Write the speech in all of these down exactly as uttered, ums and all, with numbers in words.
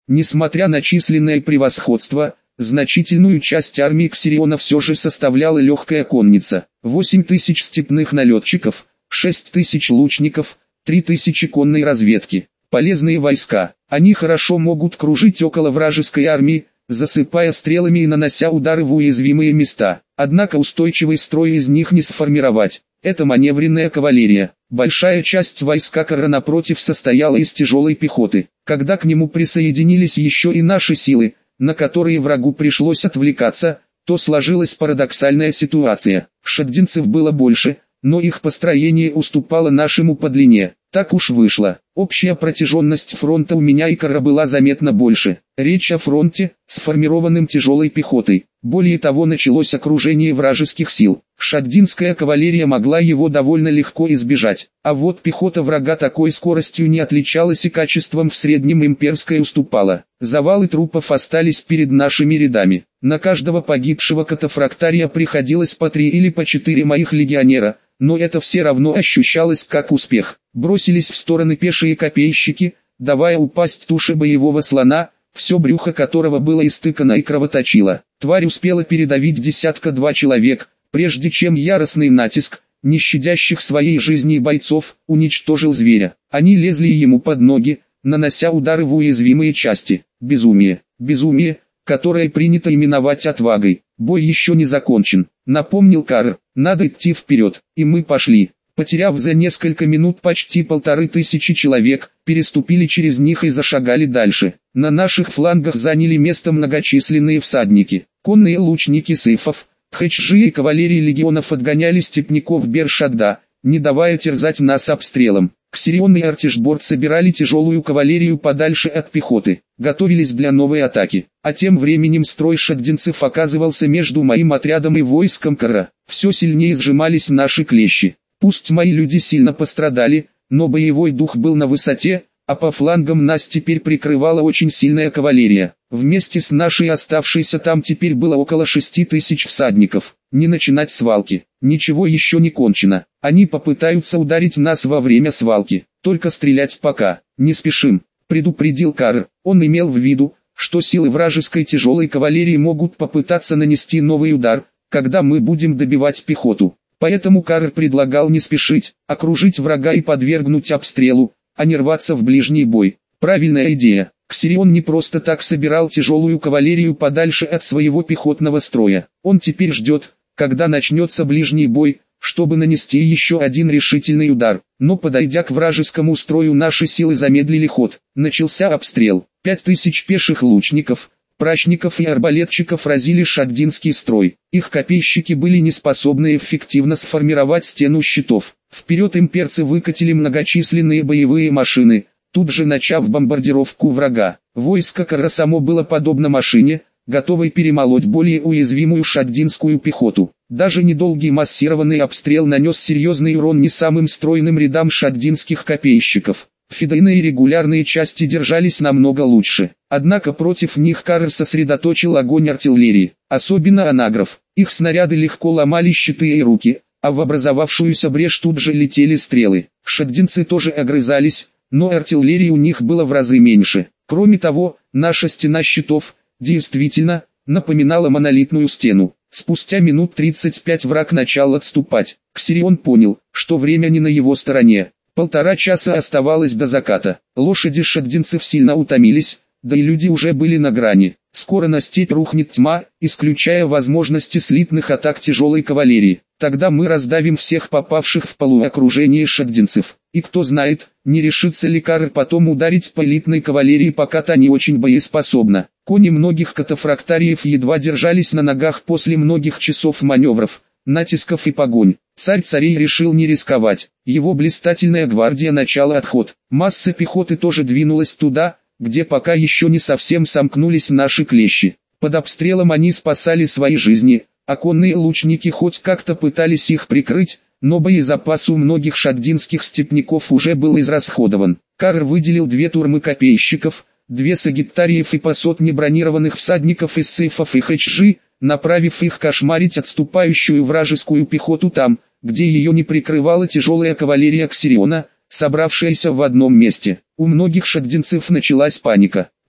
Несмотря на численное превосходство, значительную часть армии Ксириона все же составляла легкая конница, восемь тысяч степных налетчиков, шесть тысяч лучников, три тысячи конной разведки. Полезные войска, они хорошо могут кружить около вражеской армии, засыпая стрелами и нанося удары в уязвимые места. Однако устойчивый строй из них не сформировать. Это маневренная кавалерия. Большая часть войска Карра напротив состояла из тяжелой пехоты. Когда к нему присоединились еще и наши силы, на которые врагу пришлось отвлекаться, то сложилась парадоксальная ситуация. Шагдинцев было больше, но их построение уступало нашему по длине. Так уж вышло. Общая протяженность фронта у меня и Карра была заметно больше. Речь о фронте, сформированном тяжелой пехотой. Более того, началось окружение вражеских сил. Шагдинская кавалерия могла его довольно легко избежать. А вот пехота врага такой скоростью не отличалась и качеством в среднем имперская уступала. Завалы трупов остались перед нашими рядами. На каждого погибшего катафрактария приходилось по три или по четыре моих легионера, но это все равно ощущалось как успех. Бросились в стороны пешие копейщики, давая упасть туше боевого слона, все брюхо которого было истыкано и кровоточило. Тварь успела передавить десятка-два человек, прежде чем яростный натиск, не щадящих своей жизни бойцов, уничтожил зверя. Они лезли ему под ноги, нанося удары в уязвимые части. Безумие, безумие, которое принято именовать отвагой. Бой еще не закончен, напомнил Карр. Надо идти вперед, и мы пошли. Потеряв за несколько минут почти полторы тысячи человек, переступили через них и зашагали дальше. На наших флангах заняли место многочисленные всадники. Конные лучники сейфов, хэчжи и кавалерии легионов отгоняли степняков Бершадда, не давая терзать нас обстрелом. Ксирион и Артишборд собирали тяжелую кавалерию подальше от пехоты, готовились для новой атаки. А тем временем строй шагдинцев оказывался между моим отрядом и войском Карра. Все сильнее сжимались наши клещи. Пусть мои люди сильно пострадали, но боевой дух был на высоте, а по флангам нас теперь прикрывала очень сильная кавалерия. Вместе с нашей оставшейся там теперь было около шести тысяч всадников. Не начинать свалки, ничего еще не кончено. Они попытаются ударить нас во время свалки, только стрелять пока, не спешим, предупредил Карр. Он имел в виду, что силы вражеской тяжелой кавалерии могут попытаться нанести новый удар, когда мы будем добивать пехоту. Поэтому Карр предлагал не спешить, окружить врага и подвергнуть обстрелу, а не рваться в ближний бой. Правильная идея. Ксирион не просто так собирал тяжелую кавалерию подальше от своего пехотного строя. Он теперь ждет, когда начнется ближний бой, чтобы нанести еще один решительный удар. Но подойдя к вражескому строю, наши силы замедлили ход. Начался обстрел. Пять тысяч пеших лучников, прачников и арбалетчиков разили шагдинский строй. Их копейщики были не способны эффективно сформировать стену щитов. Вперед имперцы выкатили многочисленные боевые машины, тут же начав бомбардировку врага. Войско Карра само было подобно машине, готовой перемолоть более уязвимую шагдинскую пехоту. Даже недолгий массированный обстрел нанес серьезный урон не самым стройным рядам шагдинских копейщиков. Фидейные и регулярные части держались намного лучше. Однако против них Карр сосредоточил огонь артиллерии, особенно анагров. Их снаряды легко ломали щиты и руки, а в образовавшуюся брешь тут же летели стрелы. Шагдинцы тоже огрызались, но артиллерии у них было в разы меньше. Кроме того, наша стена щитов, действительно, напоминала монолитную стену. Спустя минут тридцать пять враг начал отступать. Ксирион понял, что время не на его стороне. Полтора часа оставалось до заката. Лошади шагдинцев сильно утомились, да и люди уже были на грани. Скоро на степь рухнет тьма, исключая возможности слитных атак тяжелой кавалерии. Тогда мы раздавим всех попавших в полуокружение шагдинцев. И кто знает, не решится ли Карр потом ударить по элитной кавалерии, пока та не очень боеспособна. Кони многих катафрактариев едва держались на ногах после многих часов маневров, натисков и погонь. Царь царей решил не рисковать. Его блистательная гвардия начала отход. Масса пехоты тоже двинулась туда, где пока еще не совсем сомкнулись наши клещи. Под обстрелом они спасали свои жизни, а конные лучники хоть как-то пытались их прикрыть, но боезапас у многих шагдинских степняков уже был израсходован. Карр выделил две турмы копейщиков, две сагиттариев и по сотне бронированных всадников из сейфов и хэчжи, направив их кошмарить отступающую вражескую пехоту там, где ее не прикрывала тяжелая кавалерия Ксириона, собравшаяся в одном месте. У многих шагдинцев началась паника.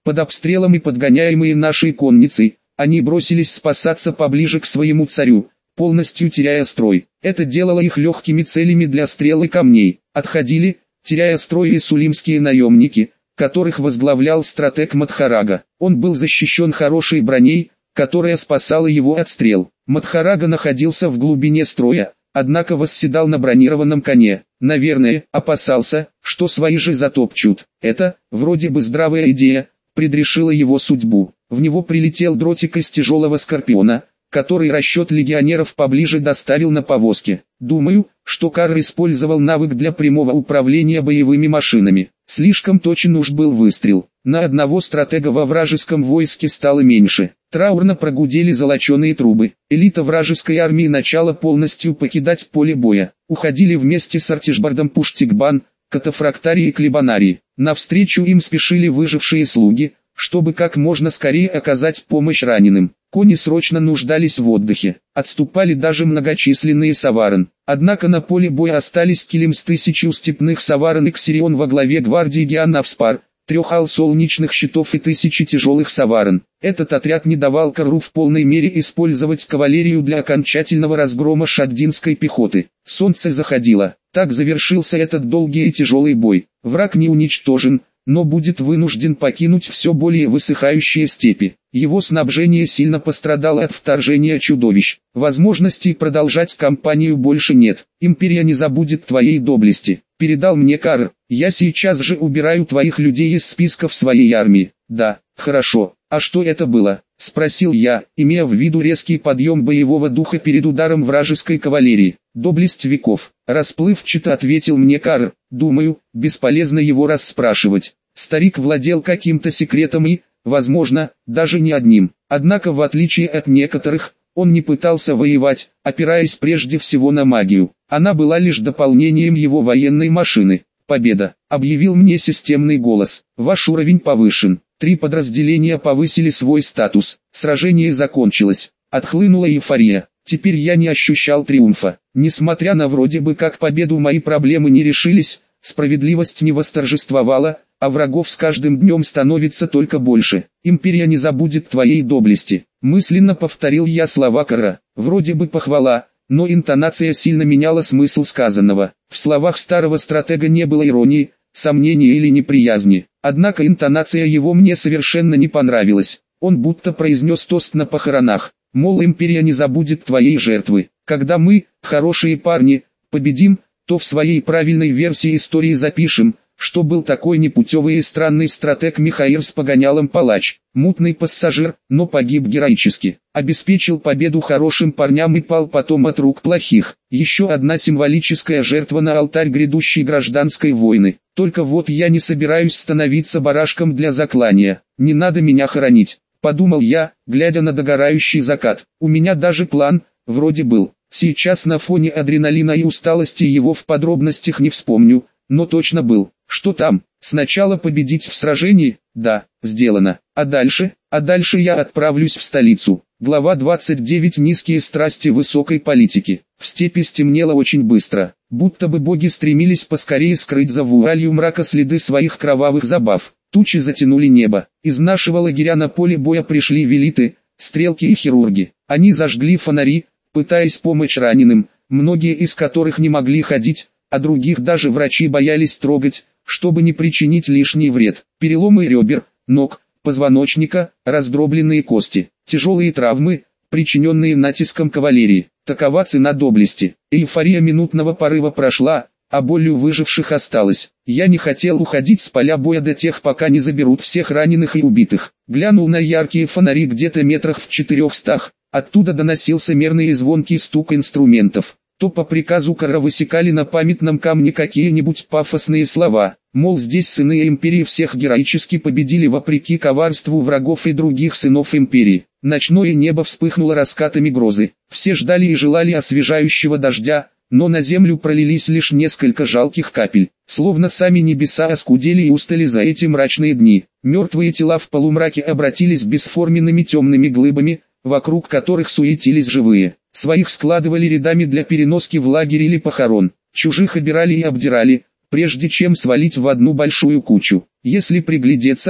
Под обстрелом и подгоняемые нашей конницей, они бросились спасаться поближе к своему царю, полностью теряя строй. Это делало их легкими целями для стрел и камней. Отходили, теряя строй, и сулимские наемники, которых возглавлял стратег Мадхарага. Он был защищен хорошей броней, которая спасала его от стрел. Мадхарага находился в глубине строя, однако восседал на бронированном коне. Наверное, опасался, что свои же затопчут. Это, вроде бы здравая идея, предрешила его судьбу. В него прилетел дротик из тяжелого скорпиона, который расчет легионеров поближе доставил на повозке. Думаю, что Карр использовал навык для прямого управления боевыми машинами. Слишком точен уж был выстрел. На одного стратега во вражеском войске стало меньше. Траурно прогудели золоченые трубы. Элита вражеской армии начала полностью покидать поле боя. Уходили вместе с Артишбардом Пуштикбан, Катафрактарий и Клебанарий. Навстречу им спешили выжившие слуги, чтобы как можно скорее оказать помощь раненым. Кони срочно нуждались в отдыхе. Отступали даже многочисленные саваран. Однако на поле боя остались килим с тысячу степных саваран и Ксирион во главе гвардии Гианавспар, трех ал солнечных щитов и тысячи тяжелых саваран. Этот отряд не давал Карру в полной мере использовать кавалерию для окончательного разгрома шаддинской пехоты. Солнце заходило. Так завершился этот долгий и тяжелый бой. Враг не уничтожен, но будет вынужден покинуть все более высыхающие степи. Его снабжение сильно пострадало от вторжения чудовищ. Возможностей продолжать кампанию больше нет. Империя не забудет твоей доблести. Передал мне Карр. Я сейчас же убираю твоих людей из списков своей армии. Да, хорошо. А что это было? Спросил я, имея в виду резкий подъем боевого духа перед ударом вражеской кавалерии. Доблесть веков. Расплывчато ответил мне Карр. Думаю, бесполезно его расспрашивать. Старик владел каким-то секретом и, возможно, даже не одним. Однако, в отличие от некоторых, он не пытался воевать, опираясь прежде всего на магию. Она была лишь дополнением его военной машины. Победа. Объявил мне системный голос. Ваш уровень повышен. Три подразделения повысили свой статус. Сражение закончилось. Отхлынула эйфория. Теперь я не ощущал триумфа. Несмотря на вроде бы как победу, мои проблемы не решились, справедливость не восторжествовала, а врагов с каждым днем становится только больше. Империя не забудет твоей доблести. Мысленно повторил я слова Карра. Вроде бы похвала, но интонация сильно меняла смысл сказанного. В словах старого стратега не было иронии, сомнения или неприязни. Однако интонация его мне совершенно не понравилась. Он будто произнес тост на похоронах. Мол, империя не забудет твоей жертвы. Когда мы, хорошие парни, победим, то в своей правильной версии истории запишем, что был такой непутевый и странный стратег Михаил с погонялом палач, мутный пассажир, но погиб героически, обеспечил победу хорошим парням и пал потом от рук плохих. Еще одна символическая жертва на алтарь грядущей гражданской войны. Только вот я не собираюсь становиться барашком для заклания. Не надо меня хоронить, подумал я, глядя на догорающий закат. У меня даже план, вроде был. Сейчас на фоне адреналина и усталости его в подробностях не вспомню, но точно был. Что там? Сначала победить в сражении? Да, сделано. А дальше? А дальше я отправлюсь в столицу. Глава двадцать девять. Низкие страсти высокой политики. В степи стемнело очень быстро, будто бы боги стремились поскорее скрыть за вуалью мрака следы своих кровавых забав. Тучи затянули небо. Из нашего лагеря на поле боя пришли велиты, стрелки и хирурги. Они зажгли фонари, пытаясь помочь раненым, многие из которых не могли ходить, а других даже врачи боялись трогать, чтобы не причинить лишний вред. Переломы ребер, ног, позвоночника, раздробленные кости, тяжелые травмы, причиненные натиском кавалерии. Такова цена доблести. Эйфория минутного порыва прошла, а боль у выживших осталась. Я не хотел уходить с поля боя до тех, пока не заберут всех раненых и убитых. Глянул на яркие фонари где-то метрах в четырехстах. Оттуда доносился мерный и звонкий стук инструментов. То по приказу Карра высекали на памятном камне какие-нибудь пафосные слова, мол, здесь сыны империи всех героически победили вопреки коварству врагов и других сынов империи. Ночное небо вспыхнуло раскатами грозы. Все ждали и желали освежающего дождя, но на землю пролились лишь несколько жалких капель. Словно сами небеса оскудели и устали за эти мрачные дни. Мертвые тела в полумраке обратились бесформенными темными глыбами, вокруг которых суетились живые. Своих складывали рядами для переноски в лагерь или похорон. Чужих обирали и обдирали, прежде чем свалить в одну большую кучу. Если приглядеться,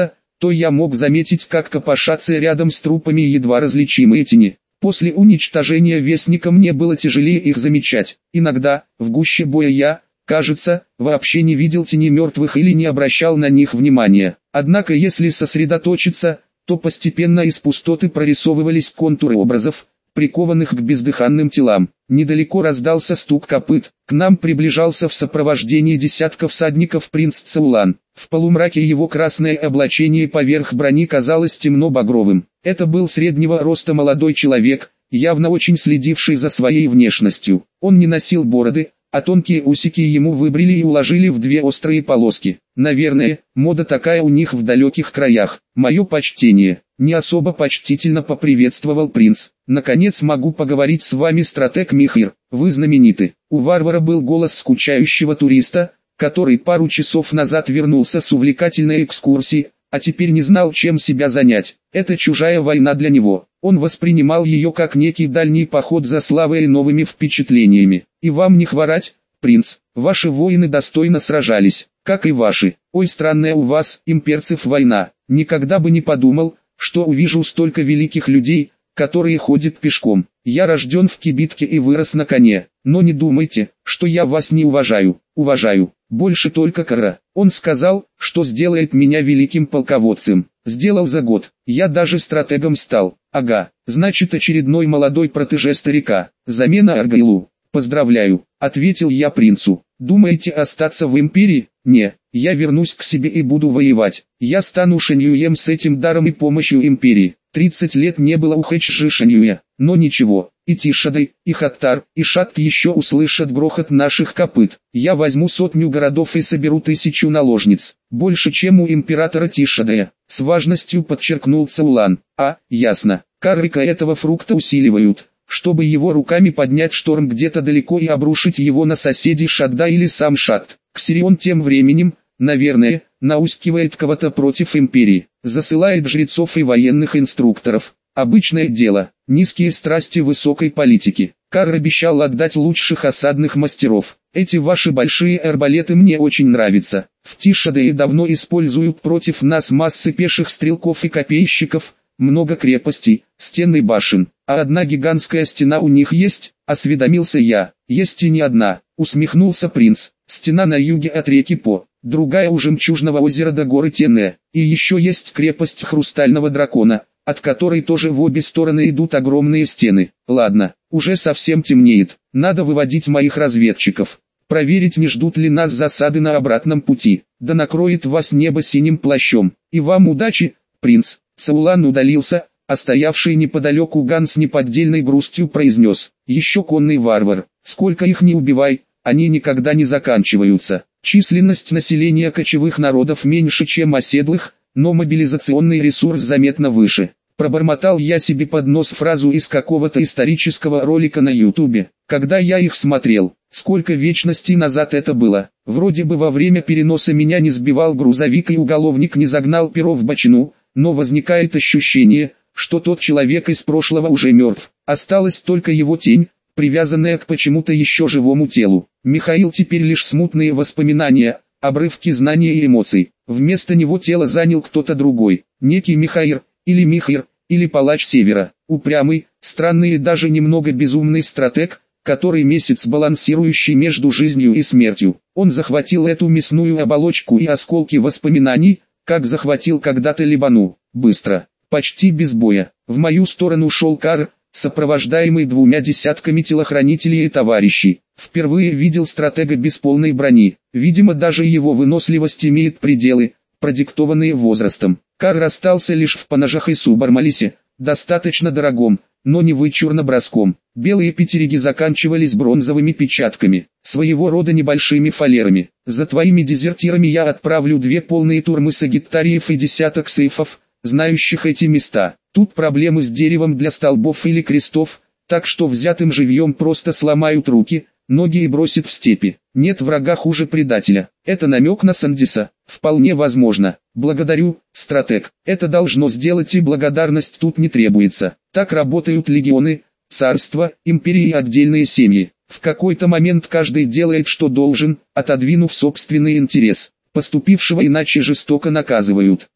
то я мог заметить, как копошатся рядом с трупами едва различимые тени. После уничтожения Вестника мне было тяжелее их замечать. Иногда, в гуще боя я, кажется, вообще не видел тени мертвых или не обращал на них внимания. Однако если сосредоточиться, то постепенно из пустоты прорисовывались контуры образов, прикованных к бездыханным телам. Недалеко раздался стук копыт. К нам приближался в сопровождении десятков всадников принц Цаулан. В полумраке его красное облачение поверх брони казалось темно-багровым. Это был среднего роста молодой человек, явно очень следивший за своей внешностью. Он не носил бороды, а тонкие усики ему выбрили и уложили в две острые полоски. Наверное, мода такая у них в далеких краях. Мое почтение. Не особо почтительно поприветствовал принц. Наконец могу поговорить с вами, стратег Михир. Вы знамениты. У варвара был голос скучающего туриста, который пару часов назад вернулся с увлекательной экскурсии, а теперь не знал, чем себя занять. Это чужая война для него. Он воспринимал ее как некий дальний поход за славой и новыми впечатлениями. И вам не хворать, принц. Ваши воины достойно сражались, как и ваши. Ой, странная у вас, имперцев, война. Никогда бы не подумал, что увижу столько великих людей, которые ходят пешком. Я рожден в кибитке и вырос на коне. Но не думайте, что я вас не уважаю. Уважаю. Больше только Кара. Он сказал, что сделает меня великим полководцем. Сделал за год. Я даже стратегом стал. Ага, значит очередной молодой протеже старика. Замена Аргайлу. Поздравляю, ответил я принцу. Думаете остаться в империи? Не, я вернусь к себе и буду воевать. Я стану Шэньюем с этим даром и помощью империи. тридцать лет не было у Хэчжи Шэньюя, но ничего. И Тишадой, и Хаттар, и Шатт еще услышат грохот наших копыт. Я возьму сотню городов и соберу тысячу наложниц. Больше, чем у императора Тишадая. С важностью подчеркнул Цаулан. А, ясно. Каррика этого фрукта усиливают, чтобы его руками поднять шторм где-то далеко и обрушить его на соседей Шадда или сам Шатт. Ксирион тем временем, наверное, наускивает кого-то против империи, засылает жрецов и военных инструкторов. Обычное дело, низкие страсти высокой политики. Карр обещал отдать лучших осадных мастеров. Эти ваши большие арбалеты мне очень нравятся. В Тишадее давно используют против нас массы пеших стрелков и копейщиков, много крепостей, стен и башен. А одна гигантская стена у них есть, осведомился я. Есть и не одна, усмехнулся принц. Стена на юге от реки По, другая у жемчужного озера до горы Тенне. И еще есть крепость Хрустального дракона, от которой тоже в обе стороны идут огромные стены. Ладно, уже совсем темнеет, надо выводить моих разведчиков. Проверить, не ждут ли нас засады на обратном пути. Да накроет вас небо синим плащом. И вам удачи, принц. Цаулан удалился, а стоявший неподалеку Ган с неподдельной грустью произнес. Еще конный варвар, сколько их не убивай, они никогда не заканчиваются. Численность населения кочевых народов меньше, чем оседлых, но мобилизационный ресурс заметно выше. Пробормотал я себе под нос фразу из какого-то исторического ролика на ютубе, когда я их смотрел. Сколько вечностей назад это было. Вроде бы во время переноса меня не сбивал грузовик и уголовник не загнал перо в бочину, но возникает ощущение, что тот человек из прошлого уже мертв. Осталась только его тень, привязанная к почему-то еще живому телу. Михаил теперь лишь смутные воспоминания, обрывки знаний и эмоций. Вместо него тело занял кто-то другой, некий Михаир, или Михаир, или палач Севера. Упрямый, странный и даже немного безумный стратег, который месяц балансирующий между жизнью и смертью. Он захватил эту мясную оболочку и осколки воспоминаний, как захватил когда-то Либану. Быстро, почти без боя. В мою сторону шел Карр, сопровождаемый двумя десятками телохранителей и товарищей. Впервые видел стратега без полной брони. Видимо, даже его выносливость имеет пределы, продиктованные возрастом. Карр остался лишь в поножах и субармалисе, достаточно дорогом, но не вычурно броском. Белые пятериги заканчивались бронзовыми печатками, своего рода небольшими фалерами. За твоими дезертирами я отправлю две полные турмы сагиттариев и десяток сейфов, знающих эти места. Тут проблемы с деревом для столбов или крестов, так что взятым живьем просто сломают руки, ноги и бросят в степи. Нет врага хуже предателя. Это намек на Сандиса? Вполне возможно. Благодарю, стратег. Это должно сделать, и благодарность тут не требуется. Так работают легионы, царства, империи и отдельные семьи. В какой-то момент каждый делает, что должен, отодвинув собственный интерес. Поступившего иначе жестоко наказывают.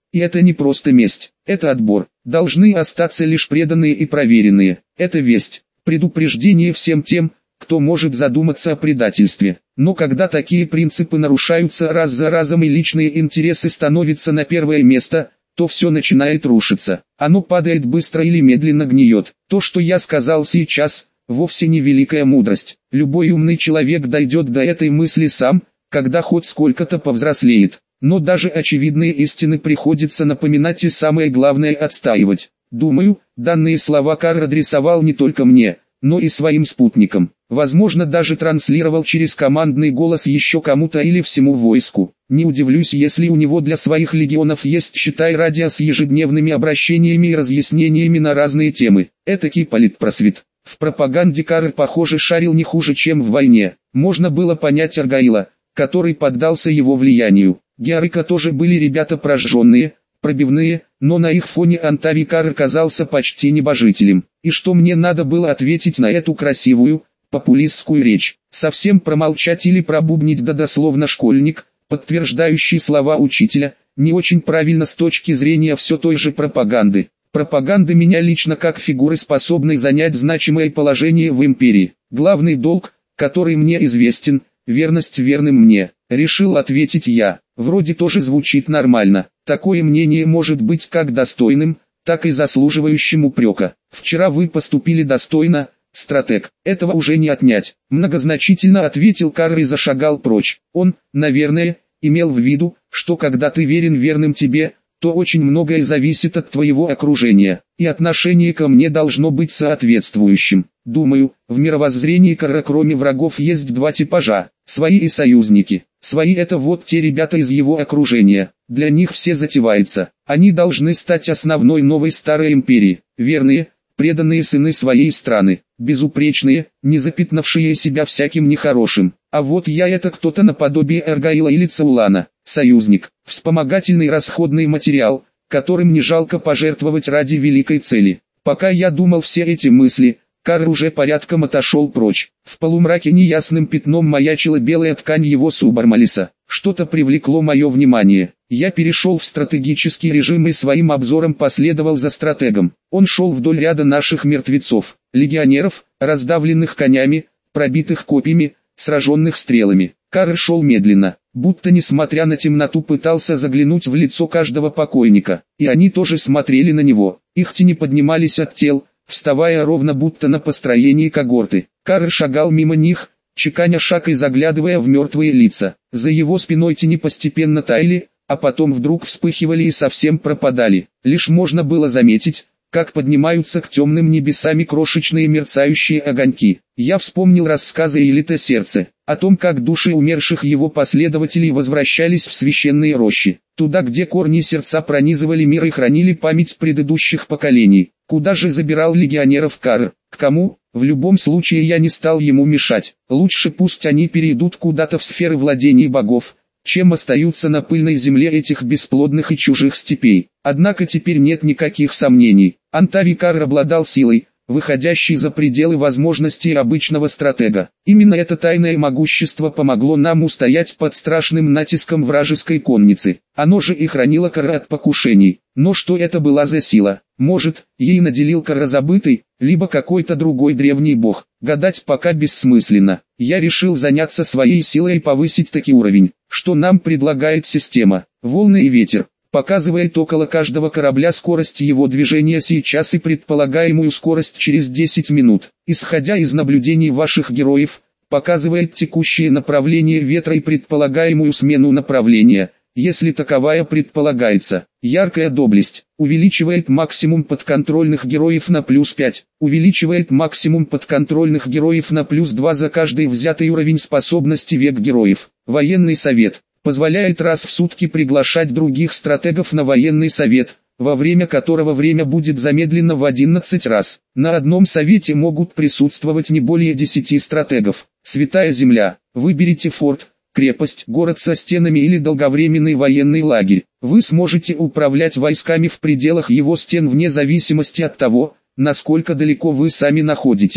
И это не просто месть, это отбор. Должны остаться лишь преданные и проверенные. Это весть, предупреждение всем тем, кто может задуматься о предательстве. Но когда такие принципы нарушаются раз за разом и личные интересы становятся на первое место, то все начинает рушиться. Оно падает быстро или медленно гниет. То, что я сказал сейчас, вовсе не великая мудрость. Любой умный человек дойдет до этой мысли сам, когда хоть сколько-то повзрослеет. Но даже очевидные истины приходится напоминать и самое главное отстаивать. Думаю, данные слова Карр адресовал не только мне, но и своим спутникам. Возможно, даже транслировал через командный голос еще кому-то или всему войску. Не удивлюсь, если у него для своих легионов есть, считай, радио с ежедневными обращениями и разъяснениями на разные темы. Этакий политпросвет. В пропаганде Карр, похоже, шарил не хуже, чем в войне. Можно было понять Аргаила, который поддался его влиянию. Георика тоже были ребята прожженные, пробивные, но на их фоне Антавий Карр казался почти небожителем. И что мне надо было ответить на эту красивую, популистскую речь? Совсем промолчать или пробубнить, да дословно школьник, подтверждающий слова учителя, не очень правильно с точки зрения все той же пропаганды. Пропаганда меня лично как фигуры, способной занять значимое положение в империи. Главный долг, который мне известен, верность верным мне, решил ответить я. Вроде тоже звучит нормально. Такое мнение может быть как достойным, так и заслуживающим упрека. Вчера вы поступили достойно, стратег. Этого уже не отнять. Многозначительно ответил Карр и зашагал прочь. Он, наверное, имел в виду, что когда ты верен верным тебе, то очень многое зависит от твоего окружения, и отношение ко мне должно быть соответствующим. Думаю, в мировоззрении Карра кроме врагов есть два типажа: свои и союзники. Свои — это вот те ребята из его окружения, для них все затевается. Они должны стать основной новой старой империи, верные, преданные сыны своей страны, безупречные, не запятнавшие себя всяким нехорошим. А вот я — это кто-то наподобие Аргаила или Цаулана, союзник, вспомогательный расходный материал, которым не жалко пожертвовать ради великой цели. Пока я думал все эти мысли, Карр уже порядком отошел прочь. В полумраке неясным пятном маячила белая ткань его субармалиса. Что-то привлекло мое внимание. Я перешел в стратегический режим и своим обзором последовал за стратегом. Он шел вдоль ряда наших мертвецов, легионеров, раздавленных конями, пробитых копьями, сраженных стрелами. Карр шел медленно, будто несмотря на темноту пытался заглянуть в лицо каждого покойника. И они тоже смотрели на него. Их тени поднимались от тел, вставая ровно будто на построении когорты. Карр шагал мимо них, чеканя шаг и заглядывая в мертвые лица. За его спиной тени постепенно таяли, а потом вдруг вспыхивали и совсем пропадали. Лишь можно было заметить, как поднимаются к темным небесами крошечные мерцающие огоньки. Я вспомнил рассказы Элита Сердце, о том, как души умерших его последователей возвращались в священные рощи, туда, где корни сердца пронизывали мир и хранили память предыдущих поколений. Куда же забирал легионеров Карр? К кому? В любом случае я не стал ему мешать. Лучше пусть они перейдут куда-то в сферы владений богов, чем остаются на пыльной земле этих бесплодных и чужих степей. Однако теперь нет никаких сомнений. Антавий Карр обладал силой, выходящей за пределы возможностей обычного стратега. Именно это тайное могущество помогло нам устоять под страшным натиском вражеской конницы. Оно же и хранило Карра от покушений. Но что это была за сила? Может, ей наделил Карра забытый, либо какой-то другой древний бог. Гадать пока бессмысленно. Я решил заняться своей силой и повысить таки уровень. Что нам предлагает система? Волны и ветер. Показывает около каждого корабля скорость его движения сейчас и предполагаемую скорость через десять минут. Исходя из наблюдений ваших героев, показывает текущее направление ветра и предполагаемую смену направления, если таковая предполагается. Яркая доблесть увеличивает максимум подконтрольных героев на плюс пять, увеличивает максимум подконтрольных героев на плюс два за каждый взятый уровень способности век героев. Военный совет позволяет раз в сутки приглашать других стратегов на военный совет, во время которого время будет замедлено в одиннадцать раз. На одном совете могут присутствовать не более десяти стратегов. Святая земля. Выберите форт, крепость, город со стенами или долговременный военный лагерь. Вы сможете управлять войсками в пределах его стен вне зависимости от того, насколько далеко вы сами находитесь.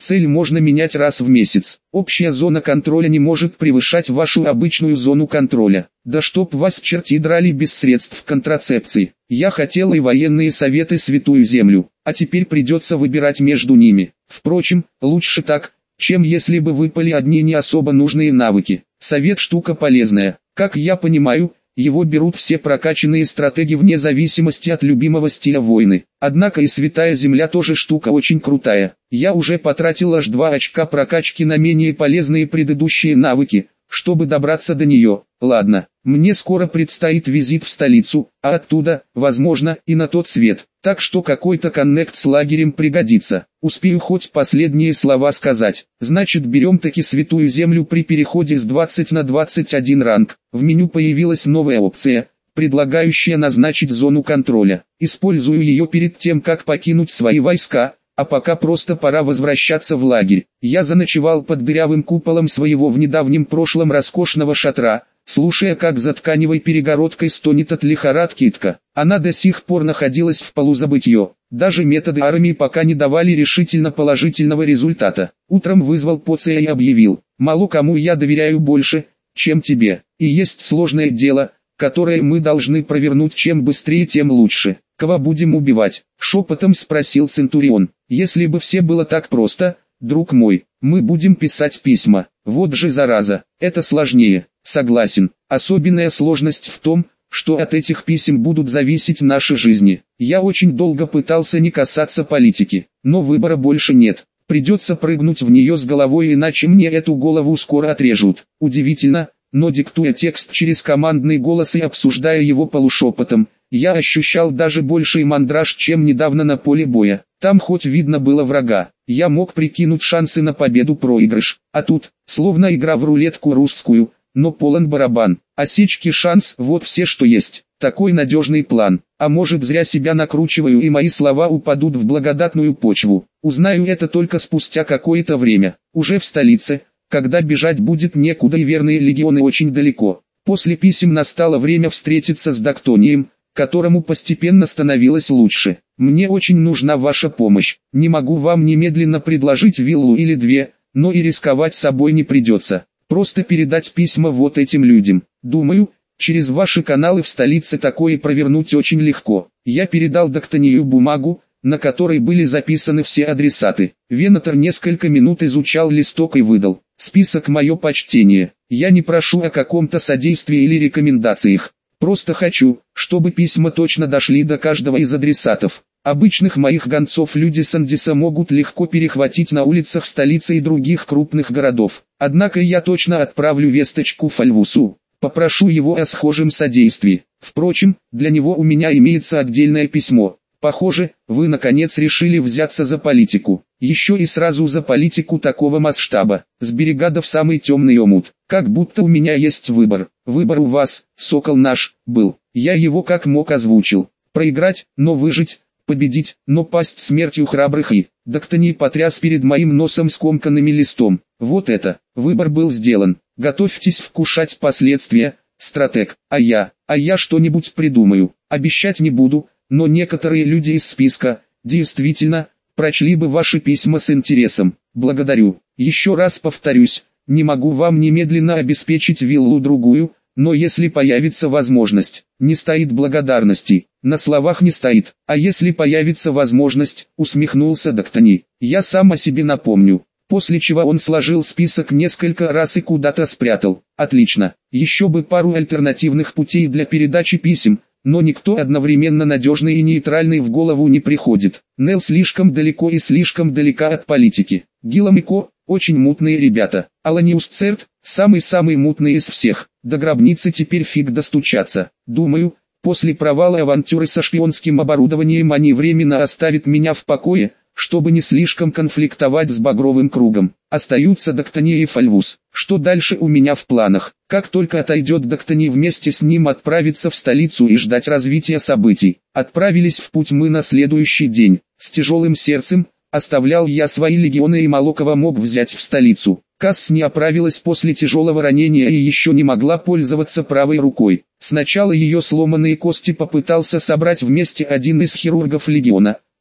Цель можно менять раз в месяц. Общая зона контроля не может превышать вашу обычную зону контроля. Да чтоб вас черти драли без средств контрацепции. Я хотел и военные советы святую землю, а теперь придется выбирать между ними. Впрочем, лучше так, чем если бы выпали одни не особо нужные навыки. Совет штука полезная. Как я понимаю, его берут все прокачанные стратеги вне зависимости от любимого стиля войны. Однако и святая земля тоже штука очень крутая. Я уже потратил аж два очка прокачки на менее полезные предыдущие навыки, чтобы добраться до нее. Ладно, мне скоро предстоит визит в столицу, а оттуда, возможно, и на тот свет. Так что какой-то коннект с лагерем пригодится. Успею хоть последние слова сказать. Значит, берем таки святую землю при переходе с двадцать на двадцать один ранг. В меню появилась новая опция, предлагающая назначить зону контроля. Использую ее перед тем, как покинуть свои войска. А пока просто пора возвращаться в лагерь. Я заночевал под дырявым куполом своего в недавнем прошлом роскошного шатра, слушая, как за тканевой перегородкой стонет от лихорадки Итка. Она до сих пор находилась в полузабытье. Даже методы армии пока не давали решительно положительного результата. Утром вызвал Поция и объявил: «Мало кому я доверяю больше, чем тебе. И есть сложное дело, которое мы должны провернуть, чем быстрее, тем лучше». «Кого будем убивать?» — шепотом спросил Центурион. «Если бы все было так просто, друг мой, мы будем писать письма. Вот же зараза, это сложнее». «Согласен, особенная сложность в том, что от этих писем будут зависеть наши жизни. Я очень долго пытался не касаться политики, но выбора больше нет. Придется прыгнуть в нее с головой, иначе мне эту голову скоро отрежут». Удивительно, но диктуя текст через командный голос и обсуждая его полушепотом, я ощущал даже больший мандраж, чем недавно на поле боя. Там хоть видно было врага, я мог прикинуть шансы на победу-проигрыш, а тут, словно игра в рулетку русскую, но полон барабан. Осечки шанс, вот все что есть. Такой надежный план. А может, зря себя накручиваю и мои слова упадут в благодатную почву. Узнаю это только спустя какое-то время. Уже в столице, когда бежать будет некуда и верные легионы очень далеко. После писем настало время встретиться с Доктонием, которому постепенно становилось лучше. «Мне очень нужна ваша помощь. Не могу вам немедленно предложить виллу или две, но и рисковать собой не придется. Просто передать письма вот этим людям. Думаю, через ваши каналы в столице такое провернуть очень легко». Я передал Доктонию бумагу, на которой были записаны все адресаты. Венатор несколько минут изучал листок и выдал: «Список, мое почтение. Я не прошу о каком-то содействии или рекомендациях. Просто хочу, чтобы письма точно дошли до каждого из адресатов. Обычных моих гонцов люди Сандиса могут легко перехватить на улицах столицы и других крупных городов. Однако я точно отправлю весточку Фальвусу. Попрошу его о схожем содействии. Впрочем, для него у меня имеется отдельное письмо. Похоже, вы наконец решили взяться за политику. Еще и сразу за политику такого масштаба. С берега в самый темный омут. Как будто у меня есть выбор. Выбор у вас, сокол наш, был. Я его как мог озвучил. Проиграть, но выжить. Победить, но пасть смертью храбрых и... Доктоний потряс перед моим носом скомканным листом. Вот это, выбор был сделан. Готовьтесь вкушать последствия, стратег. А я, а я что-нибудь придумаю. Обещать не буду, но некоторые люди из списка, действительно, прочли бы ваши письма с интересом. Благодарю. Еще раз повторюсь, не могу вам немедленно обеспечить виллу другую, но если появится возможность, не стоит благодарности. На словах не стоит. А если появится возможность, усмехнулся Доктоний, я сам о себе напомню. После чего он сложил список несколько раз и куда-то спрятал. Отлично. Еще бы пару альтернативных путей для передачи писем, но никто одновременно надежный и нейтральный в голову не приходит. Нел слишком далеко и слишком далека от политики. Гилам и Ко – очень мутные ребята. Аланиус Церт – самый-самый мутный из всех. До гробницы теперь фиг достучаться. Думаю, после провала авантюры со шпионским оборудованием они временно оставят меня в покое, чтобы не слишком конфликтовать с Багровым кругом. Остаются Доктоний и Фальвус. Что дальше у меня в планах? Как только отойдет Доктоний, вместе с ним отправиться в столицу и ждать развития событий. Отправились в путь мы на следующий день. С тяжелым сердцем оставлял я свои легионы и мало кого мог взять в столицу. Касс не оправилась после тяжелого ранения и еще не могла пользоваться правой рукой. Сначала ее сломанные кости попытался собрать вместе один из хирургов легиона,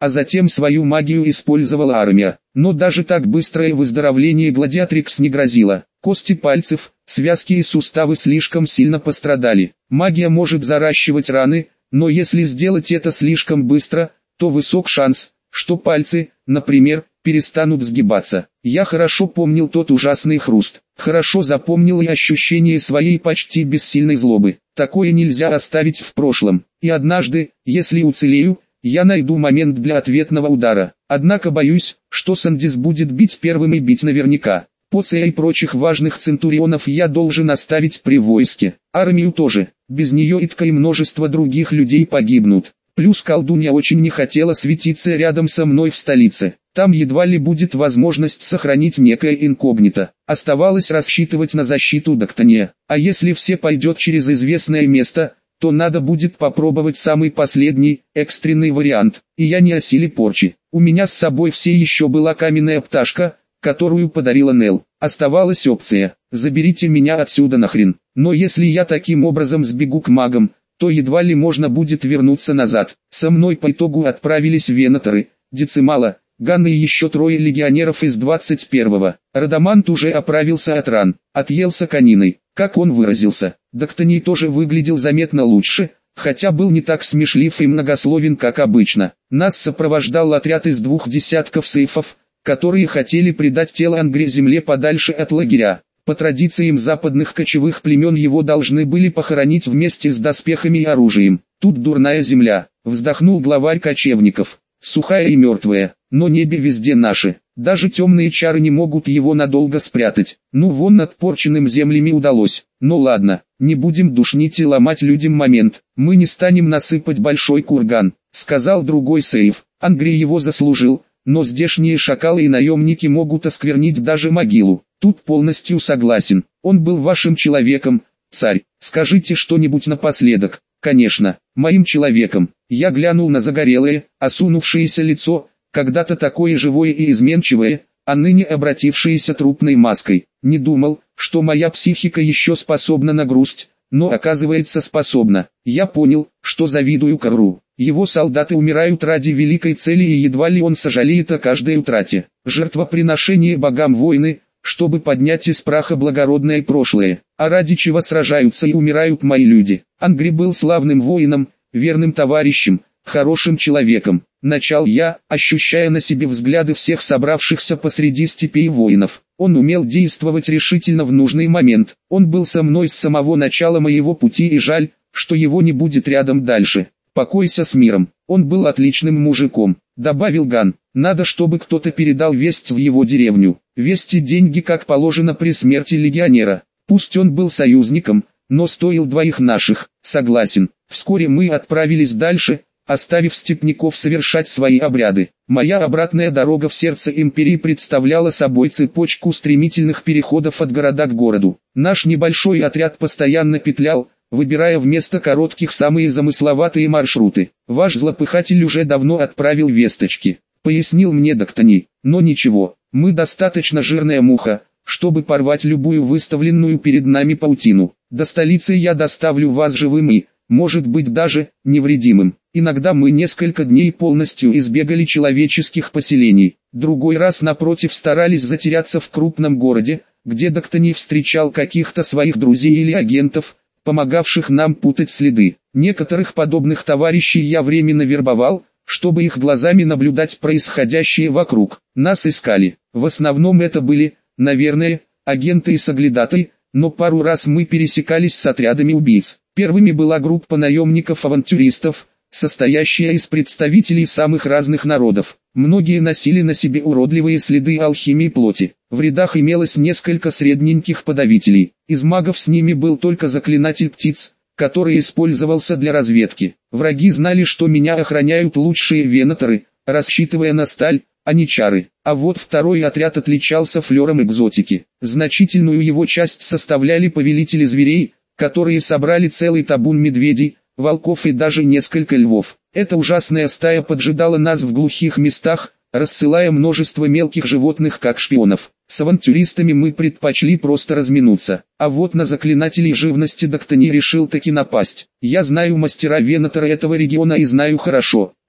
а затем свою магию использовала армия. Но даже так быстрое выздоровление Гладиатрикс не грозило. Кости пальцев, связки и суставы слишком сильно пострадали. Магия может заращивать раны, но если сделать это слишком быстро, то высок шанс, что пальцы, например, перестанут сгибаться. Я хорошо помнил тот ужасный хруст. Хорошо запомнил и ощущение своей почти бессильной злобы. Такое нельзя оставить в прошлом. И однажды, если уцелею, я найду момент для ответного удара. Однако боюсь, что Сандис будет бить первым и бить наверняка. Поция и прочих важных центурионов я должен оставить при войске. Армию тоже. Без нее Итка и множество других людей погибнут. Плюс колдунья очень не хотела светиться рядом со мной в столице. Там едва ли будет возможность сохранить некое инкогнито. Оставалось рассчитывать на защиту Доктания. А если все пойдет через известное место, то надо будет попробовать самый последний, экстренный вариант. И я не о силе порчи. У меня с собой все еще была каменная пташка, которую подарила Нел. Оставалась опция: заберите меня отсюда нахрен. Но если я таким образом сбегу к магам, то едва ли можно будет вернуться назад. Со мной по итогу отправились Венаторы, Децимала, Ганна и еще трое легионеров из двадцать первого. Радамант уже оправился от ран, отъелся кониной, как он выразился. Доктаний тоже выглядел заметно лучше, хотя был не так смешлив и многословен, как обычно. Нас сопровождал отряд из двух десятков сейфов, которые хотели предать тело Ангре земле подальше от лагеря. По традициям западных кочевых племен его должны были похоронить вместе с доспехами и оружием. Тут дурная земля, вздохнул главарь кочевников. Сухая и мертвая, но небе везде наши. Даже темные чары не могут его надолго спрятать. Ну вон над порченным землями удалось. Ну ладно, не будем душнить и ломать людям момент. Мы не станем насыпать большой курган, сказал другой сейф. Ангрей его заслужил, но здешние шакалы и наемники могут осквернить даже могилу. Тут полностью согласен. Он был вашим человеком, царь. Скажите что-нибудь напоследок. Конечно, моим человеком. Я глянул на загорелое, осунувшееся лицо, когда-то такое живое и изменчивое, а ныне обратившееся трупной маской. Не думал, что моя психика еще способна на грусть, но оказывается способна. Я понял, что завидую Карру. Его солдаты умирают ради великой цели, и едва ли он сожалеет о каждой утрате. Жертвоприношение богам войны, чтобы поднять из праха благородное прошлое. А ради чего сражаются и умирают мои люди? Ангри был славным воином, верным товарищем, хорошим человеком. Начал я, ощущая на себе взгляды всех собравшихся посреди степей воинов. Он умел действовать решительно в нужный момент. Он был со мной с самого начала моего пути, и жаль, что его не будет рядом дальше. Покойся с миром. Он был отличным мужиком, добавил Ган. Надо, чтобы кто-то передал весть в его деревню. Весть и деньги, как положено при смерти легионера. Пусть он был союзником, но стоил двоих наших. Согласен. Вскоре мы отправились дальше, оставив степняков совершать свои обряды. Моя обратная дорога в сердце империи представляла собой цепочку стремительных переходов от города к городу. Наш небольшой отряд постоянно петлял, выбирая вместо коротких самые замысловатые маршруты. Ваш злопыхатель уже давно отправил весточки, пояснил мне Доктани. Но ничего, мы достаточно жирная муха, чтобы порвать любую выставленную перед нами паутину. До столицы я доставлю вас живым и, может быть, даже невредимым. Иногда мы несколько дней полностью избегали человеческих поселений. Другой раз, напротив, старались затеряться в крупном городе, где Доктани встречал каких-то своих друзей или агентов, помогавших нам путать следы. Некоторых подобных товарищей я временно вербовал, чтобы их глазами наблюдать происходящее вокруг. Нас искали. В основном это были, наверное, агенты и соглядатые, но пару раз мы пересекались с отрядами убийц. Первыми была группа наемников-авантюристов, состоящая из представителей самых разных народов. Многие носили на себе уродливые следы алхимии плоти. В рядах имелось несколько средненьких подавителей. Из магов с ними был только заклинатель птиц, который использовался для разведки. Враги знали, что меня охраняют лучшие венаторы, рассчитывая на сталь, а не чары. А вот второй отряд отличался флером экзотики. Значительную его часть составляли повелители зверей, которые собрали целый табун медведей, волков и даже несколько львов. Эта ужасная стая поджидала нас в глухих местах, рассылая множество мелких животных как шпионов. С авантюристами мы предпочли просто разминуться. А вот на заклинателей живности Доктани решил таки напасть. Я знаю мастера венатора этого региона и знаю хорошо,